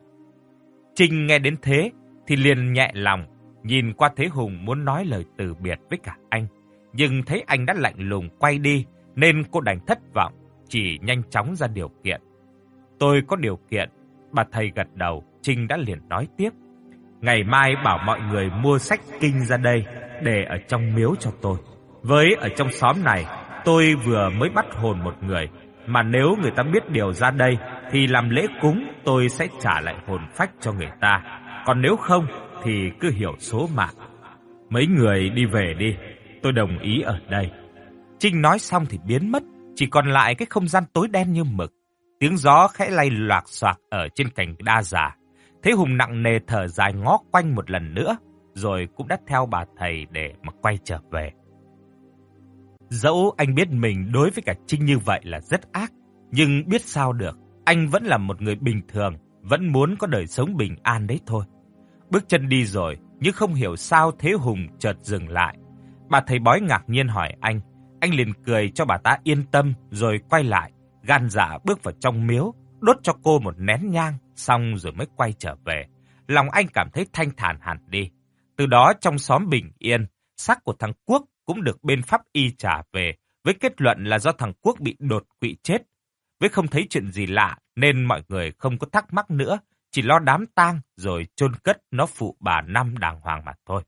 A: Trinh nghe đến thế thì liền nhẹ lòng, nhìn qua Thế Hùng muốn nói lời từ biệt với cả anh. Nhưng thấy anh đã lạnh lùng quay đi, nên cô đành thất vọng, chỉ nhanh chóng ra điều kiện. Tôi có điều kiện. Bà thầy gật đầu, Trinh đã liền nói tiếp: Ngày mai bảo mọi người mua sách kinh ra đây để ở trong miếu cho tôi. Với ở trong xóm này, tôi vừa mới bắt hồn một người, mà nếu người ta biết điều ra đây thì làm lễ cúng tôi sẽ trả lại hồn phách cho người ta. Còn nếu không thì cứ hiểu số mạng. Mấy người đi về đi, tôi đồng ý ở đây. Trinh nói xong thì biến mất, chỉ còn lại cái không gian tối đen như mực. Tiếng gió khẽ lay loạc xoạc ở trên cành đa già. Thế Hùng nặng nề thở dài ngó quanh một lần nữa, rồi cũng đã theo bà thầy để mà quay trở về. Dẫu anh biết mình đối với cả Trinh như vậy là rất ác, nhưng biết sao được, anh vẫn là một người bình thường, vẫn muốn có đời sống bình an đấy thôi. Bước chân đi rồi, nhưng không hiểu sao Thế Hùng chợt dừng lại. Bà thầy bói ngạc nhiên hỏi anh, anh liền cười cho bà ta yên tâm rồi quay lại, gan dạ bước vào trong miếu, đốt cho cô một nén nhang, xong rồi mới quay trở về. Lòng anh cảm thấy thanh thản hẳn đi. Từ đó trong xóm bình yên, xác của thằng Quốc cũng được bên pháp y trả về, với kết luận là do thằng Quốc bị đột quỵ chết. Với không thấy chuyện gì lạ nên mọi người không có thắc mắc nữa, chỉ lo đám tang rồi chôn cất nó phụ bà Năm đàng hoàng mà thôi.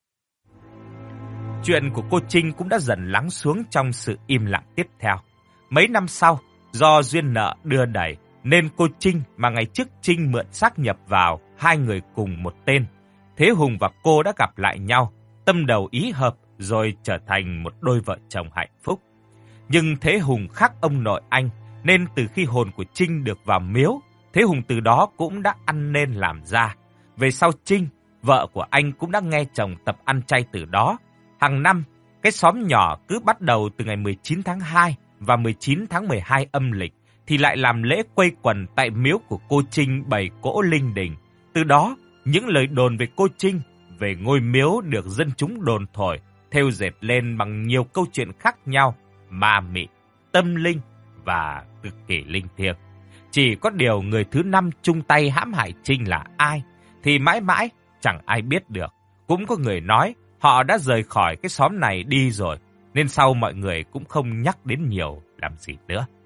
A: Chuyện của cô Trinh cũng đã dần lắng xuống trong sự im lặng tiếp theo. Mấy năm sau, do duyên nợ đưa đẩy, nên cô Trinh mà ngày trước Trinh mượn xác nhập vào, hai người cùng một tên. Thế Hùng và cô đã gặp lại nhau, tâm đầu ý hợp rồi trở thành một đôi vợ chồng hạnh phúc. Nhưng Thế Hùng khác ông nội anh, nên từ khi hồn của Trinh được vào miếu, Thế Hùng từ đó cũng đã ăn nên làm ra. Về sau Trinh, vợ của anh cũng đã nghe chồng tập ăn chay từ đó. Hàng năm, cái xóm nhỏ cứ bắt đầu từ ngày mười chín tháng hai và mười chín tháng mười hai âm lịch thì lại làm lễ quây quần tại miếu của cô Trinh bày cỗ linh đình. Từ đó, những lời đồn về cô Trinh, về ngôi miếu được dân chúng đồn thổi, thêu dệt lên bằng nhiều câu chuyện khác nhau, ma mị, tâm linh và cực kỳ linh thiêng. Chỉ có điều người thứ năm chung tay hãm hại Trinh là ai thì mãi mãi chẳng ai biết được. Cũng có người nói họ đã rời khỏi cái xóm này đi rồi, nên sau mọi người cũng không nhắc đến nhiều làm gì nữa.